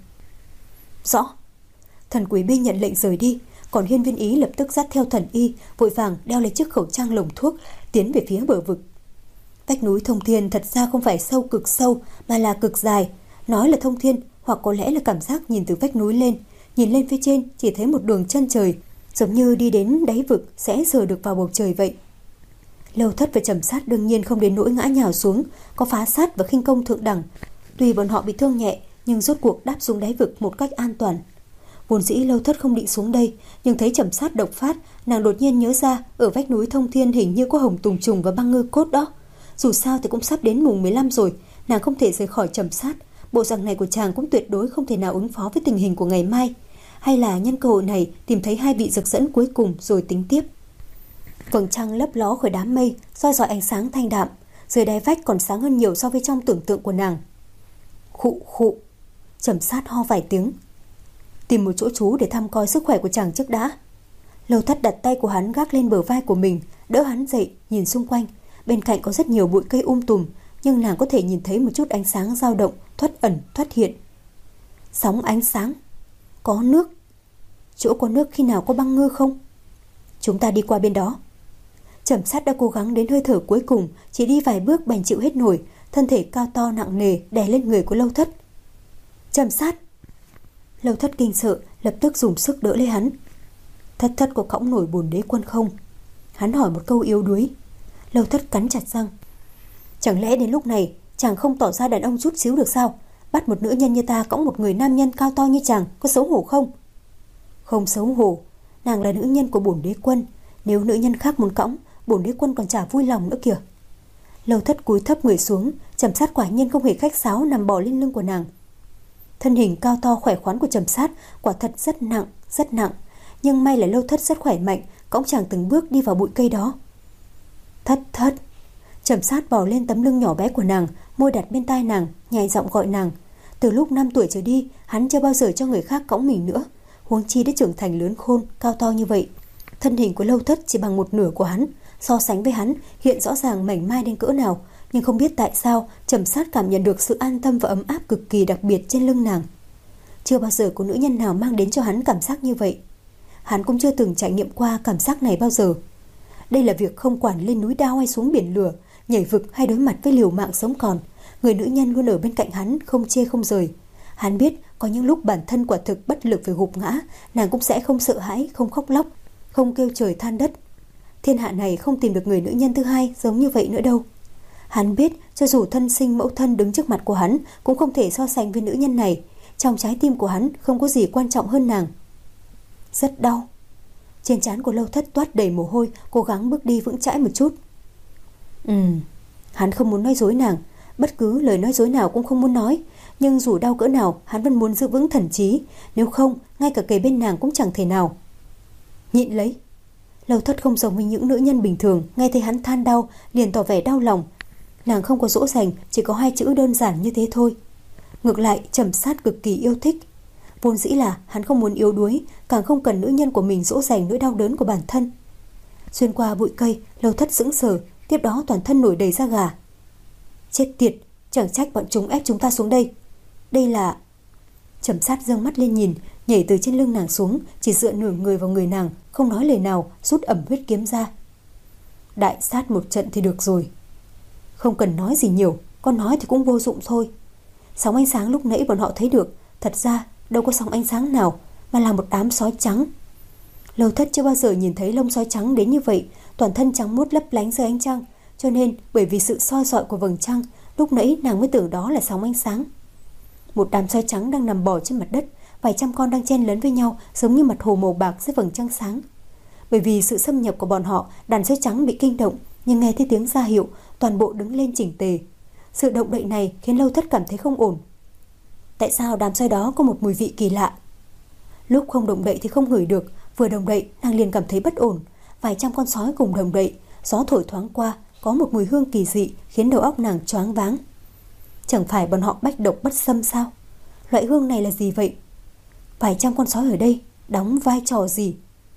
Rõ. Thần quỷ binh nhận lệnh rời đi, còn Hiên Viên Ý lập tức dắt theo thần y, vội vàng đeo lấy chiếc khẩu trang lồng thuốc, tiến về phía bờ vực. Vách núi Thông Thiên thật ra không phải sâu cực sâu mà là cực dài. Nói là thông thiên, hoặc có lẽ là cảm giác nhìn từ vách núi lên, nhìn lên phía trên chỉ thấy một đường chân trời, giống như đi đến đáy vực sẽ sờ được vào bầu trời vậy. Lâu Thất và Trầm Sát đương nhiên không đến nỗi ngã nhào xuống, có phá sát và khinh công thượng đẳng. Tuy bọn họ bị thương nhẹ, nhưng rốt cuộc đáp xuống đáy vực một cách an toàn. Vốn dĩ Lâu Thất không định xuống đây, nhưng thấy Trầm Sát độc phát, nàng đột nhiên nhớ ra ở vách núi Thông Thiên hình như có hồng tùng trùng và băng ngư cốt đó. Dù sao thì cũng sắp đến mùng mười lăm rồi, nàng không thể rời khỏi Trầm Sát. Bộ dạng này của chàng cũng tuyệt đối không thể nào ứng phó với tình hình của ngày mai. Hay là nhân cơ hội này tìm thấy hai vị dược dẫn cuối cùng rồi tính tiếp. Vầng trăng lấp ló khỏi đám mây, soi rọi ánh sáng thanh đạm, dưới đáy vách còn sáng hơn nhiều so với trong tưởng tượng của nàng. Khụ khụ. Trầm Sát ho vài tiếng. Tìm một chỗ trú để thăm coi sức khỏe của chàng trước đã. Lâu Thất đặt tay của hắn gác lên bờ vai của mình, đỡ hắn dậy, nhìn xung quanh. Bên cạnh có rất nhiều bụi cây um tùm, nhưng nàng có thể nhìn thấy một chút ánh sáng dao động, thoát ẩn thoát hiện. Sóng ánh sáng. Có nước. Chỗ có nước khi nào có băng ngư không? Chúng ta đi qua bên đó. Trầm Sát đã cố gắng đến hơi thở cuối cùng, chỉ đi vài bước bèn chịu hết nổi, thân thể cao to nặng nề đè lên người của Lâu Thất. Trầm Sát. Lâu Thất kinh sợ, lập tức dùng sức đỡ lấy hắn. Thất thất có cõng nổi bồn đế quân không? Hắn hỏi một câu yếu đuối. Lâu Thất cắn chặt răng. Chẳng lẽ đến lúc này chàng không tỏ ra đàn ông chút xíu được sao? Bắt một nữ nhân như ta cõng một người nam nhân cao to như chàng, có xấu hổ không? Không xấu hổ, nàng là nữ nhân của bổn đế quân, nếu nữ nhân khác muốn cõng, bổn đế quân còn chả vui lòng nữa kìa. Lâu Thất cúi thấp người xuống, Trầm Sát quả nhiên không hề khách sáo nằm bò lên lưng của nàng. Thân hình cao to khỏe khoắn của Trầm Sát quả thật rất nặng, rất nặng, nhưng may là Lâu Thất rất khỏe mạnh, cõng chàng từng bước đi vào bụi cây đó. Thất thất. Trầm Sát bò lên tấm lưng nhỏ bé của nàng, môi đặt bên tai nàng, nhẹ giọng gọi nàng. Từ lúc năm tuổi trở đi, hắn chưa bao giờ cho người khác cõng mình nữa, huống chi đã trưởng thành lớn khôn, cao to như vậy. Thân hình của Lâu Thất chỉ bằng một nửa của hắn, so sánh với hắn hiện rõ ràng mảnh mai đến cỡ nào, nhưng không biết tại sao Trầm Sát cảm nhận được sự an tâm và ấm áp cực kỳ đặc biệt trên lưng nàng. Chưa bao giờ có nữ nhân nào mang đến cho hắn cảm giác như vậy. Hắn cũng chưa từng trải nghiệm qua cảm giác này bao giờ. Đây là việc không quản lên núi đao hay xuống biển lửa, nhảy vực hay đối mặt với liều mạng sống còn, người nữ nhân luôn ở bên cạnh hắn, không chê không rời. Hắn biết có những lúc bản thân quả thực bất lực phải gục ngã, nàng cũng sẽ không sợ hãi, không khóc lóc, không kêu trời than đất. Thiên hạ này không tìm được người nữ nhân thứ hai giống như vậy nữa đâu. Hắn biết cho dù thân sinh mẫu thân đứng trước mặt của hắn cũng không thể so sánh với nữ nhân này. Trong trái tim của hắn không có gì quan trọng hơn nàng. Rất đau. Trên trán của Lâu Thất toát đầy mồ hôi, cố gắng bước đi vững chãi một chút. Ừ, hắn không muốn nói dối nàng, bất cứ lời nói dối nào cũng không muốn nói. Nhưng dù đau cỡ nào hắn vẫn muốn giữ vững thần trí, nếu không ngay cả kề bên nàng cũng chẳng thể nào. Nhịn lấy. Lâu Thất không giống với những nữ nhân bình thường, nghe thấy hắn than đau liền tỏ vẻ đau lòng. Nàng không có dỗ dành, chỉ có hai chữ đơn giản như thế thôi. Ngược lại Trầm Sát cực kỳ yêu thích. Vốn dĩ là hắn không muốn yếu đuối, càng không cần nữ nhân của mình dỗ dành nỗi đau đớn của bản thân. Xuyên qua bụi cây, Lâu Thất sững sờ, tiếp đó toàn thân nổi đầy da gà. Chết tiệt, chẳng trách bọn chúng ép chúng ta xuống đây. Đây là... Trầm Sát giương mắt lên nhìn, nhảy từ trên lưng nàng xuống, chỉ dựa nửa người vào người nàng, không nói lời nào, rút ẩm huyết kiếm ra. Đại sát một trận thì được rồi. Không cần nói gì nhiều, con nói thì cũng vô dụng thôi. Sóng ánh sáng lúc nãy bọn họ thấy được, thật ra đâu có sóng ánh sáng nào, mà là một đám sói trắng. Lâu Thất chưa bao giờ nhìn thấy lông sói trắng đến như vậy, toàn thân trắng muốt lấp lánh dưới ánh trăng, cho nên bởi vì sự soi rọi của vầng trăng, lúc nãy nàng mới tưởng đó là sóng ánh sáng. Một đám sói trắng đang nằm bò trên mặt đất, vài trăm con đang chen lấn với nhau giống như mặt hồ màu bạc dưới vầng trăng sáng. Bởi vì sự xâm nhập của bọn họ, đàn sói trắng bị kinh động, nhưng nghe thấy tiếng ra hiệu, toàn bộ đứng lên chỉnh tề. Sự động đậy này khiến Lâu Thất cảm thấy không ổn. Tại sao đám sói đó có một mùi vị kỳ lạ? Lúc không động đậy thì không ngửi được, vừa động đậy nàng liền cảm thấy bất ổn. Vài trăm con sói cùng động đậy, gió thổi thoáng qua, có một mùi hương kỳ dị khiến đầu óc nàng choáng váng. Chẳng phải bọn họ bách độc bất xâm sao? Loại hương này là gì vậy? Vài trăm con sói ở đây đóng vai trò gì?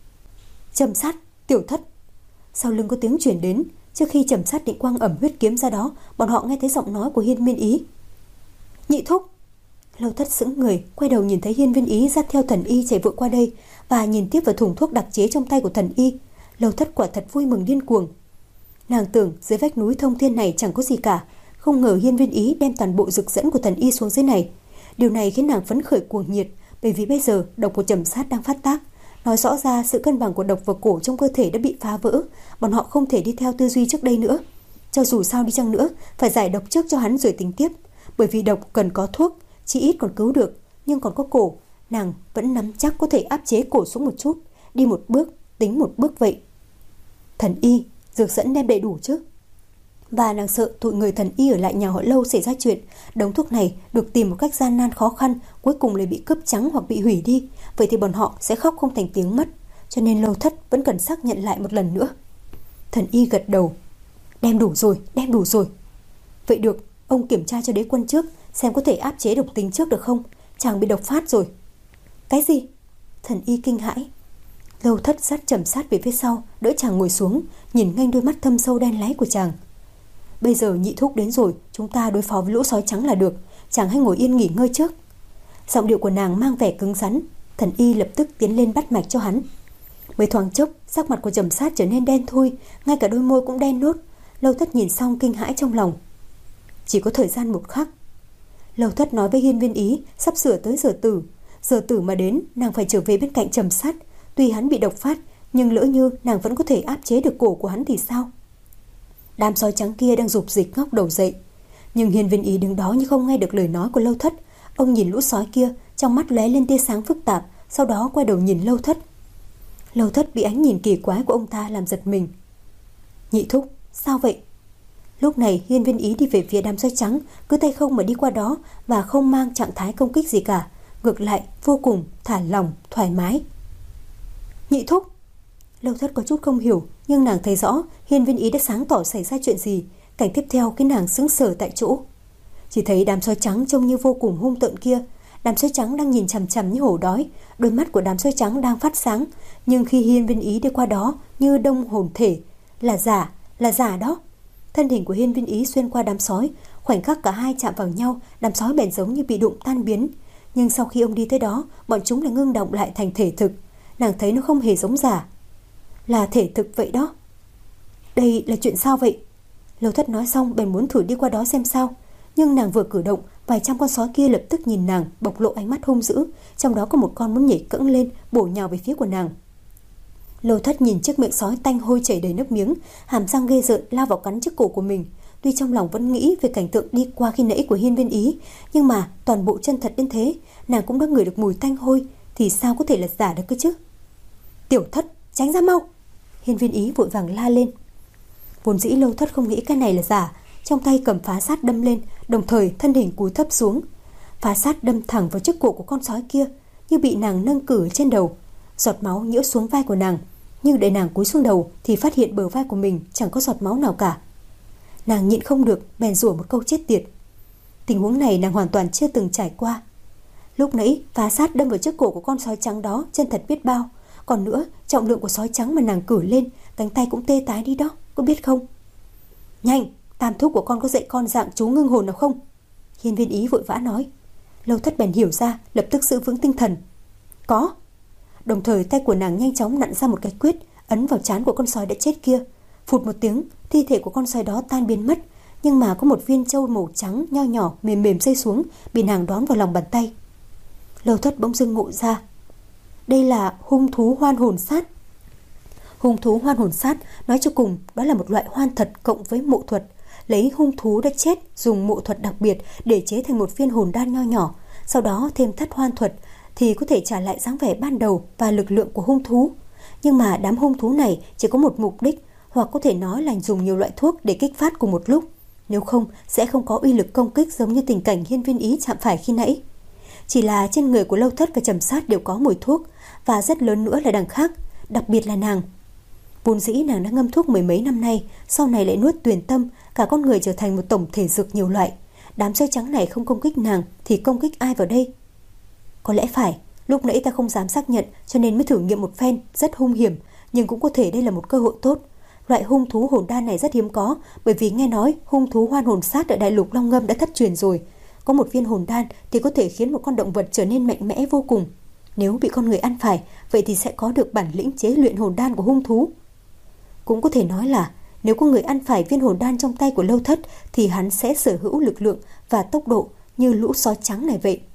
Trầm Sát, Tiểu Thất. Sau lưng có tiếng chuyển đến. Trước khi Trầm Sát định quăng ẩm huyết kiếm ra đó, bọn họ nghe thấy giọng nói của Hiên Viên Ý. Nhị thúc. Lâu Thất sững người, quay đầu nhìn thấy Hiên Viên Ý dắt theo Thần Y chạy vội qua đây, và nhìn tiếp vào thùng thuốc đặc chế trong tay của Thần Y. Lâu Thất quả thật vui mừng điên cuồng. Nàng tưởng dưới vách núi thông thiên này chẳng có gì cả, không ngờ Hiên Viên Ý đem toàn bộ dược dẫn của Thần Y xuống dưới này. Điều này khiến nàng phấn khởi cuồng nhiệt, bởi vì bây giờ độc của Trầm Sát đang phát tác. Nói rõ ra sự cân bằng của độc và cổ trong cơ thể đã bị phá vỡ, bọn họ không thể đi theo tư duy trước đây nữa. Cho dù sao đi chăng nữa, phải giải độc trước cho hắn rồi tính tiếp, bởi vì độc cần có thuốc, chỉ ít còn cứu được, nhưng còn có cổ, nàng vẫn nắm chắc có thể áp chế cổ xuống một chút, đi một bước, tính một bước vậy. Thần Y, dược dẫn đem đầy đủ chứ? Và nàng sợ tụi người Thần Y ở lại nhà họ Lâu xảy ra chuyện, đống thuốc này được tìm một cách gian nan khó khăn, cuối cùng lại bị cướp trắng hoặc bị hủy đi, vậy thì bọn họ sẽ khóc không thành tiếng mất. Cho nên Lâu Thất vẫn cần xác nhận lại một lần nữa. Thần Y gật đầu. Đem đủ rồi, đem đủ rồi. Vậy được, ông kiểm tra cho đế quân trước, xem có thể áp chế độc tính trước được không? Chàng bị độc phát rồi. Cái gì? Thần Y kinh hãi. Lâu Thất dắt Trầm Sát về phía sau, đỡ chàng ngồi xuống, nhìn ngay đôi mắt thâm sâu đen láy của chàng. Bây giờ nhị thúc đến rồi, chúng ta đối phó với lũ sói trắng là được, chàng hãy ngồi yên nghỉ ngơi trước. Giọng điệu của nàng mang vẻ cứng rắn. Thần Y lập tức tiến lên bắt mạch cho hắn. Mới thoáng chốc, sắc mặt của Trầm Sát trở nên đen thui, ngay cả đôi môi cũng đen nốt. Lâu Thất nhìn xong kinh hãi trong lòng. Chỉ có thời gian một khắc. Lâu Thất nói với Hiên Viên Ý sắp sửa tới giờ tử. Giờ tử mà đến, nàng phải trở về bên cạnh Trầm Sát. Tuy hắn bị độc phát, nhưng lỡ như nàng vẫn có thể áp chế được cổ của hắn thì sao? Đám sói trắng kia đang rục rịch ngóc đầu dậy, nhưng Hiên Viên Ý đứng đó như không nghe được lời nói của Lâu Thất. Ông nhìn lũ sói kia, trong mắt lóe lên tia sáng phức tạp, sau đó quay đầu nhìn Lâu Thất. Lâu Thất bị ánh nhìn kỳ quái của ông ta làm giật mình. Nhị thúc, sao vậy? Lúc này Hiên Viên Ý đi về phía đám sói trắng, cứ tay không mà đi qua đó, và không mang trạng thái công kích gì cả, ngược lại vô cùng thả lỏng, thoải mái. Nhị thúc. Lâu Thất có chút không hiểu, nhưng nàng thấy rõ Hiên Viên Ý đã sáng tỏ xảy ra chuyện gì. Cảnh tiếp theo khiến nàng sững sờ tại chỗ. Chỉ thấy đám sói trắng trông như vô cùng hung tợn kia. Đám sói trắng đang nhìn chằm chằm như hổ đói, đôi mắt của đám sói trắng đang phát sáng, nhưng khi Hiên Viên Ý đi qua đó như đông hồn thể. Là giả, là giả đó. Thân hình của Hiên Viên Ý xuyên qua đám sói, khoảnh khắc cả hai chạm vào nhau, đám sói bèn giống như bị đụng tan biến. Nhưng sau khi ông đi tới đó, bọn chúng lại ngưng động lại thành thể thực. Nàng thấy nó không hề giống giả, là thể thực vậy đó. Đây là chuyện sao vậy? Lâu Thất nói xong bèn muốn thử đi qua đó xem sao, nhưng nàng vừa cử động, vài trăm con sói kia lập tức nhìn nàng, bộc lộ ánh mắt hung dữ, trong đó có một con muốn nhảy cẫng lên bổ nhào về phía của nàng. Lâu Thất nhìn chiếc miệng sói tanh hôi chảy đầy nước miếng, hàm răng ghê rợn lao vào cắn chiếc cổ của mình. Tuy trong lòng vẫn nghĩ về cảnh tượng đi qua khi nãy của Hiên Viên Ý, nhưng mà toàn bộ chân thật đến thế, nàng cũng đã ngửi được mùi tanh hôi, thì sao có thể là giả được cơ chứ? Tiểu Thất, tránh ra mau! Hiên Viên Ý vội vàng la lên. Vốn dĩ Lâu Thất không nghĩ cái này là giả, trong tay cầm phá sát đâm lên, đồng thời thân hình cúi thấp xuống. Phá sát đâm thẳng vào chiếc cổ của con sói kia, như bị nàng nâng cử trên đầu. Giọt máu nhiễu xuống vai của nàng, nhưng để nàng cúi xuống đầu thì phát hiện bờ vai của mình chẳng có giọt máu nào cả. Nàng nhịn không được, bèn rủa một câu chết tiệt. Tình huống này nàng hoàn toàn chưa từng trải qua. Lúc nãy phá sát đâm vào chiếc cổ của con sói trắng đó chân thật biết bao. Còn nữa, trọng lượng của sói trắng mà nàng cử lên, cánh tay cũng tê tái đi đó, có biết không? Nhanh, tam thúc của con có dạy con dạng chú ngưng hồn nào không? Hiên Viên Ý vội vã nói. Lâu Thất bèn hiểu ra, lập tức giữ vững tinh thần. Có. Đồng thời tay của nàng nhanh chóng nặn ra một cái quyết, ấn vào trán của con sói đã chết kia. Phụt một tiếng, thi thể của con sói đó tan biến mất, nhưng mà có một viên châu màu trắng nho nhỏ mềm mềm rơi xuống, bị nàng đón vào lòng bàn tay. Lâu Thất bỗng dưng ngộ ra, đây là hung thú hoan hồn sát. Hung thú hoan hồn sát, nói cho cùng, đó là một loại hoan thật cộng với mộ thuật, lấy hung thú đã chết, dùng mộ thuật đặc biệt để chế thành một viên hồn đan nho nhỏ, sau đó thêm thất hoan thuật thì có thể trả lại dáng vẻ ban đầu và lực lượng của hung thú. Nhưng mà đám hung thú này chỉ có một mục đích, hoặc có thể nói là dùng nhiều loại thuốc để kích phát cùng một lúc. Nếu không, sẽ không có uy lực công kích giống như tình cảnh Hiên Viên Ý chạm phải khi nãy. Chỉ là trên người của Lâu Thất và Trầm Sát đều có mùi thuốc, và rất lớn nữa là đằng khác, đặc biệt là nàng. Vốn dĩ nàng đã ngâm thuốc mười mấy năm nay, sau này lại nuốt tuyền tâm, cả con người trở thành một tổng thể dược nhiều loại. Đám sói trắng này không công kích nàng thì công kích ai vào đây? Có lẽ phải, lúc nãy ta không dám xác nhận cho nên mới thử nghiệm một phen, rất hung hiểm, nhưng cũng có thể đây là một cơ hội tốt. Loại hung thú hồn đan này rất hiếm có, bởi vì nghe nói hung thú hoan hồn sát ở đại lục Long Ngâm đã thất truyền rồi. Có một viên hồn đan thì có thể khiến một con động vật trở nên mạnh mẽ vô cùng. Nếu bị con người ăn phải, vậy thì sẽ có được bản lĩnh chế luyện hồn đan của hung thú. Cũng có thể nói là nếu có người ăn phải viên hồn đan trong tay của Lâu Thất thì hắn sẽ sở hữu lực lượng và tốc độ như lũ sói trắng này vậy.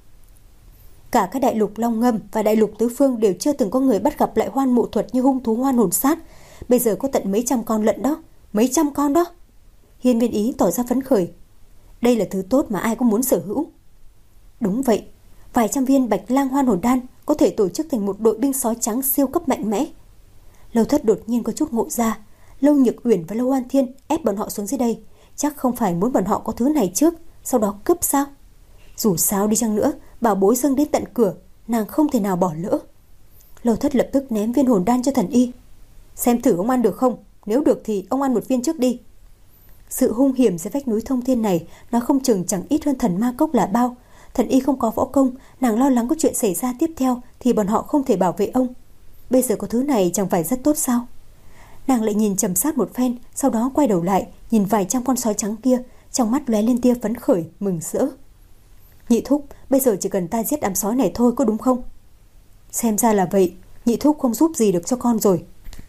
Cả các đại lục Long Ngâm và đại lục Tứ Phương đều chưa từng có người bắt gặp lại hoan mộ thuật như hung thú hoan hồn sát. Bây giờ có tận mấy trăm con lận đó, mấy trăm con đó. Hiên Viên Ý tỏ ra phấn khởi. Đây là thứ tốt mà ai cũng muốn sở hữu. Đúng vậy, vài trăm viên bạch lang hoan hồn đan có thể tổ chức thành một đội binh sói trắng siêu cấp mạnh mẽ. Lâu Thất đột nhiên có chút ngộ ra, Lâu Nhược Uyển và Lâu An Thiên ép bọn họ xuống dưới đây, chắc không phải muốn bọn họ có thứ này trước, sau đó cướp sao? Dù sao đi chăng nữa, bảo bối dâng đến tận cửa, nàng không thể nào bỏ lỡ. Lâu Thất lập tức ném viên hồn đan cho Thần Y. Xem thử ông ăn được không, nếu được thì ông ăn một viên trước đi. Sự hung hiểm dưới vách núi thông thiên này, nó không chừng chẳng ít hơn thần ma cốc là bao. Thần Y không có võ công, nàng lo lắng có chuyện xảy ra tiếp theo thì bọn họ không thể bảo vệ ông. Bây giờ có thứ này chẳng phải rất tốt sao? Nàng lại nhìn Trầm Sát một phen, sau đó quay đầu lại nhìn vài trăm con sói trắng kia, trong mắt lóe lên tia phấn khởi mừng rỡ. Nhị thúc, bây giờ chỉ cần ta giết đám sói này thôi, có đúng không? Xem ra là vậy, nhị thúc không giúp gì được cho con rồi.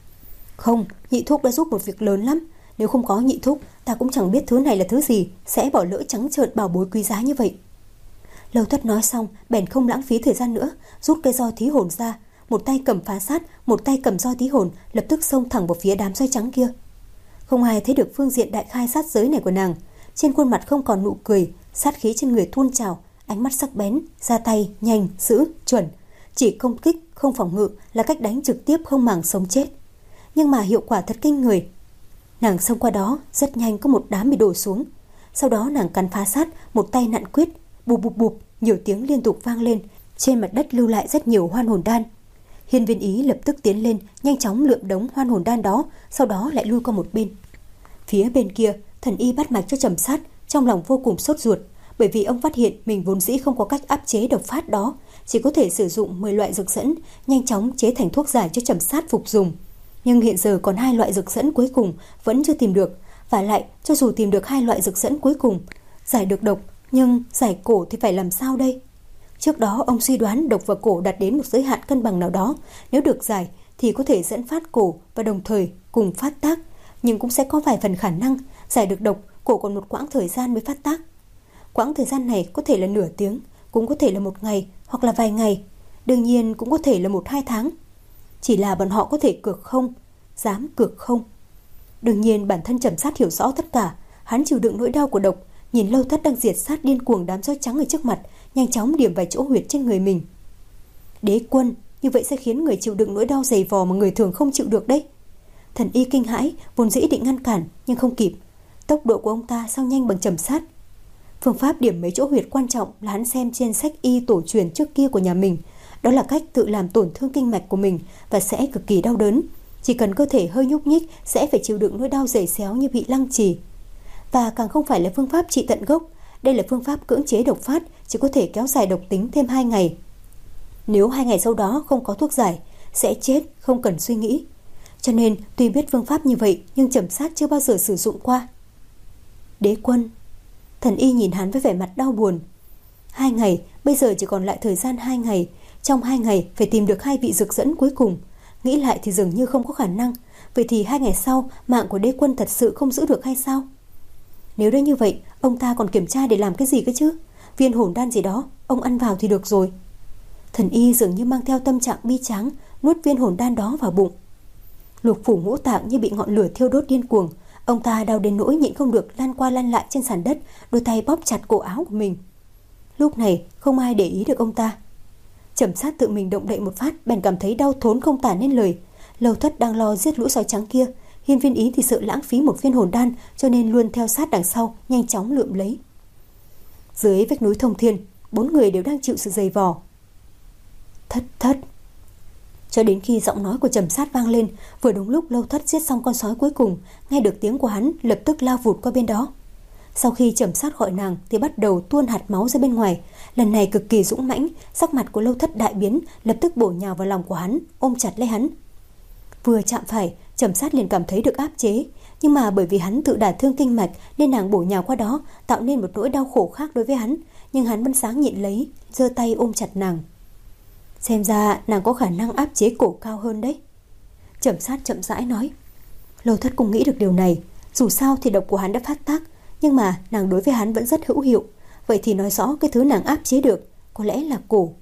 Không, nhị thúc đã giúp một việc lớn lắm. Nếu không có nhị thúc, ta cũng chẳng biết thứ này là thứ gì, sẽ bỏ lỡ trắng trợn bảo bối quý giá như vậy. Lâu Thất nói xong, bèn không lãng phí thời gian nữa, rút cây roi thí hồn ra, một tay cầm phá sát, một tay cầm roi thí hồn, lập tức xông thẳng vào phía đám sói trắng kia. Không ai thấy được phương diện đại khai sát giới này của nàng, trên khuôn mặt không còn nụ cười, sát khí trên người tuôn trào, ánh mắt sắc bén, ra tay nhanh, dữ, chuẩn, chỉ công kích không phòng ngự là cách đánh trực tiếp không màng sống chết. Nhưng mà hiệu quả thật kinh người. Nàng xông qua đó, rất nhanh có một đám bị đổ xuống. Sau đó nàng cắn phá sát, một tay nặn quyết, bụp bụp bụp, nhiều tiếng liên tục vang lên, trên mặt đất lưu lại rất nhiều hoan hồn đan. Hiên Viên Ý lập tức tiến lên, nhanh chóng lượm đống hoan hồn đan đó, sau đó lại lui qua một bên. Phía bên kia, Thần Y bắt mạch cho Trầm Sát, trong lòng vô cùng sốt ruột, bởi vì ông phát hiện mình vốn dĩ không có cách áp chế độc phát đó, chỉ có thể sử dụng mười loại dược dẫn, nhanh chóng chế thành thuốc giải cho Trầm Sát phục dùng. Nhưng hiện giờ còn hai loại dược dẫn cuối cùng vẫn chưa tìm được, và lại cho dù tìm được hai loại dược dẫn cuối cùng, giải được độc, nhưng giải cổ thì phải làm sao đây? Trước đó ông suy đoán độc và cổ đạt đến một giới hạn cân bằng nào đó, nếu được giải thì có thể dẫn phát cổ và đồng thời cùng phát tác, nhưng cũng sẽ có vài phần khả năng giải được độc, cổ còn một quãng thời gian mới phát tác. Quãng thời gian này có thể là nửa tiếng, cũng có thể là một ngày hoặc là vài ngày, đương nhiên cũng có thể là một hai tháng. Chỉ là bọn họ có thể cược không? Dám cược không? Đương nhiên bản thân Trầm Sát hiểu rõ tất cả. Hắn chịu đựng nỗi đau của độc, nhìn Lâu Thất đang diệt sát điên cuồng đám sói trắng ở trước mặt, nhanh chóng điểm vài chỗ huyệt trên người mình. Đế quân, như vậy sẽ khiến người chịu đựng nỗi đau dày vò mà người thường không chịu được đấy. Thần Y kinh hãi, vốn dĩ định ngăn cản nhưng không kịp. Tốc độ của ông ta sao nhanh bằng Trầm Sát. Phương pháp điểm mấy chỗ huyệt quan trọng là hắn xem trên sách y tổ truyền trước kia của nhà mình. Đó là cách tự làm tổn thương kinh mạch của mình và sẽ cực kỳ đau đớn. Chỉ cần cơ thể hơi nhúc nhích sẽ phải chịu đựng nỗi đau dày xéo như bị lăng trì. Và càng không phải là phương pháp trị tận gốc. Đây là phương pháp cưỡng chế độc phát, chỉ có thể kéo dài độc tính thêm hai ngày. Nếu hai ngày sau đó không có thuốc giải, sẽ chết không cần suy nghĩ. Cho nên tuy biết phương pháp như vậy nhưng Trầm Sát chưa bao giờ sử dụng qua. Đế quân. Thần Y nhìn hắn với vẻ mặt đau buồn. Hai ngày, bây giờ chỉ còn lại thời gian hai ngày. Trong hai ngày phải tìm được hai vị dược dẫn cuối cùng. Nghĩ lại thì dường như không có khả năng. Vậy thì hai ngày sau mạng của đế quân thật sự không giữ được hay sao? Nếu đã như vậy, ông ta còn kiểm tra để làm cái gì cơ chứ? Viên hồn đan gì đó, ông ăn vào thì được rồi. Thần Y dường như mang theo tâm trạng bi tráng, nuốt viên hồn đan đó vào bụng. Lục phủ ngũ tạng như bị ngọn lửa thiêu đốt điên cuồng. Ông ta đau đến nỗi nhịn không được lăn qua lăn lại trên sàn đất, đôi tay bóp chặt cổ áo của mình. Lúc này không ai để ý được ông ta. Trầm Sát tự mình động đậy một phát, bèn cảm thấy đau thốn không tả nên lời. Lâu Thất đang lo giết lũ sói trắng kia, Hiên Viên Ý thì sợ lãng phí một viên hồn đan, cho nên luôn theo sát đằng sau, nhanh chóng lượm lấy. Dưới vách núi Thông Thiên, bốn người đều đang chịu sự dày vò. Thất thất. Cho đến khi giọng nói của Trầm Sát vang lên, vừa đúng lúc Lâu Thất giết xong con sói cuối cùng, nghe được tiếng của hắn lập tức lao vụt qua bên đó. Sau khi Trầm Sát gọi nàng thì bắt đầu tuôn hạt máu ra bên ngoài, lần này cực kỳ dũng mãnh, sắc mặt của Lâu Thất đại biến, lập tức bổ nhào vào lòng của hắn, ôm chặt lấy hắn. Vừa chạm phải, Trầm Sát liền cảm thấy được áp chế, nhưng mà bởi vì hắn tự đả thương kinh mạch nên nàng bổ nhào qua đó, tạo nên một nỗi đau khổ khác đối với hắn, nhưng hắn vẫn sáng nhịn lấy, giơ tay ôm chặt nàng. Xem ra nàng có khả năng áp chế cổ cao hơn đấy. Trầm Sát chậm rãi nói. Lâu Thất cũng nghĩ được điều này, dù sao thì độc của hắn đã phát tác, nhưng mà nàng đối với hắn vẫn rất hữu hiệu. Vậy thì nói rõ cái thứ nàng áp chế được có lẽ là cổ.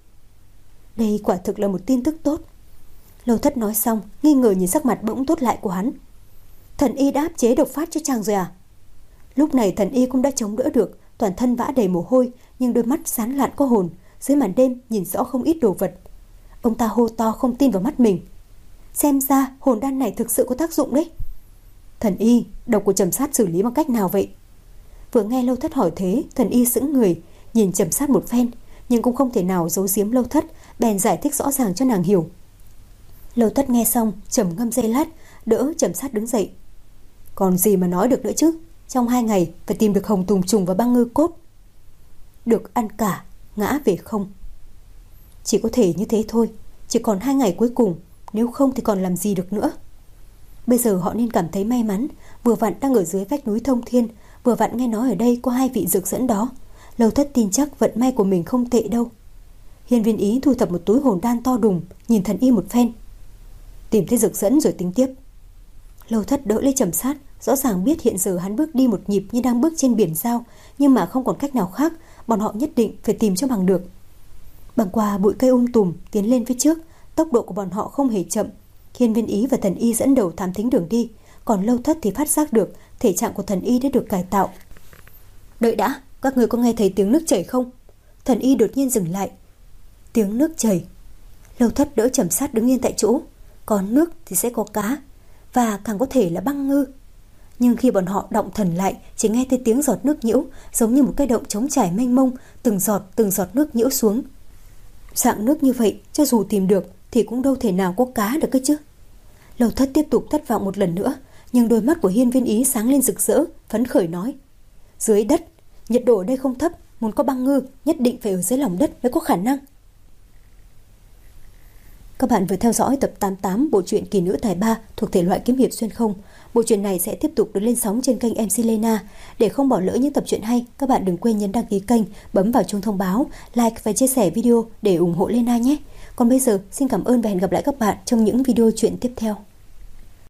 Đây quả thực là một tin tức tốt. Lâu Thất nói xong, nghi ngờ nhìn sắc mặt bỗng tốt lại của hắn. Thần Y đã áp chế độc phát cho chàng rồi à? Lúc này Thần Y cũng đã chống đỡ được, toàn thân vã đầy mồ hôi, nhưng đôi mắt sáng lạn có hồn, dưới màn đêm nhìn rõ không ít đồ vật. Ông ta hô to không tin vào mắt mình. Xem ra hồn đan này thực sự có tác dụng đấy. Thần Y, độc của Trầm Sát xử lý bằng cách nào vậy? Vừa nghe Lâu Thất hỏi thế, Thần Y sững người, nhìn Trầm Sát một phen, nhưng cũng không thể nào giấu giếm Lâu Thất, bèn giải thích rõ ràng cho nàng hiểu. Lâu Thất nghe xong, trầm ngâm giây lát, đỡ Trầm Sát đứng dậy. Còn gì mà nói được nữa chứ? Trong hai ngày phải tìm được hồng tùng trùng và băng ngư cốt. Được ăn cả, ngã về không. Chỉ có thể như thế thôi, chỉ còn hai ngày cuối cùng, nếu không thì còn làm gì được nữa. Bây giờ họ nên cảm thấy may mắn, vừa vặn đang ở dưới vách núi Thông Thiên, vừa vặn nghe nói ở đây có hai vị dược dẫn đó. Lâu Thất tin chắc vận may của mình không tệ đâu. Hiên Viên Ý thu thập một túi hồn đan to đùng, nhìn Thần Y một phen. Tìm thấy dược dẫn rồi tính tiếp. Lâu Thất đỡ lấy Trầm Sát, rõ ràng biết hiện giờ hắn bước đi một nhịp như đang bước trên biển sao, nhưng mà không còn cách nào khác, bọn họ nhất định phải tìm cho bằng được. Băng qua bụi cây um tùm tiến lên phía trước, tốc độ của bọn họ không hề chậm. Hiên Viên Ý và Thần Y dẫn đầu thám thính đường đi, còn Lâu Thất thì phát giác được thể trạng của Thần Y đã được cải tạo. Đợi đã, các người có nghe thấy tiếng nước chảy không? Thần Y đột nhiên dừng lại. Tiếng nước chảy. Lâu Thất đỡ Trầm Sát đứng yên tại chỗ. Có nước thì sẽ có cá, và càng có thể là băng ngư. Nhưng khi bọn họ động thần lại, chỉ nghe thấy tiếng giọt nước nhiễu, giống như một cái động trống trải mênh mông, từng giọt từng giọt nước nhiễu xuống. Dạng nước như vậy, cho dù tìm được thì cũng đâu thể nào có cá được cơ chứ. Lâu Thất tiếp tục thất vọng một lần nữa, nhưng đôi mắt của Hiên Viên Ý sáng lên rực rỡ, phấn khởi nói: dưới đất, nhiệt độ ở đây không thấp, muốn có băng ngư nhất định phải ở dưới lòng đất mới có khả năng. Các bạn vừa theo dõi tập tám mươi tám bộ truyện Kỳ Nữ Tài Ba thuộc thể loại kiếm hiệp xuyên không. Bộ truyện này sẽ tiếp tục được lên sóng trên kênh em xê Lena. Để không bỏ lỡ những tập truyện hay, các bạn đừng quên nhấn đăng ký kênh, bấm vào chuông thông báo, like và chia sẻ video để ủng hộ Lena nhé. Còn bây giờ, xin cảm ơn và hẹn gặp lại các bạn trong những video truyện tiếp theo.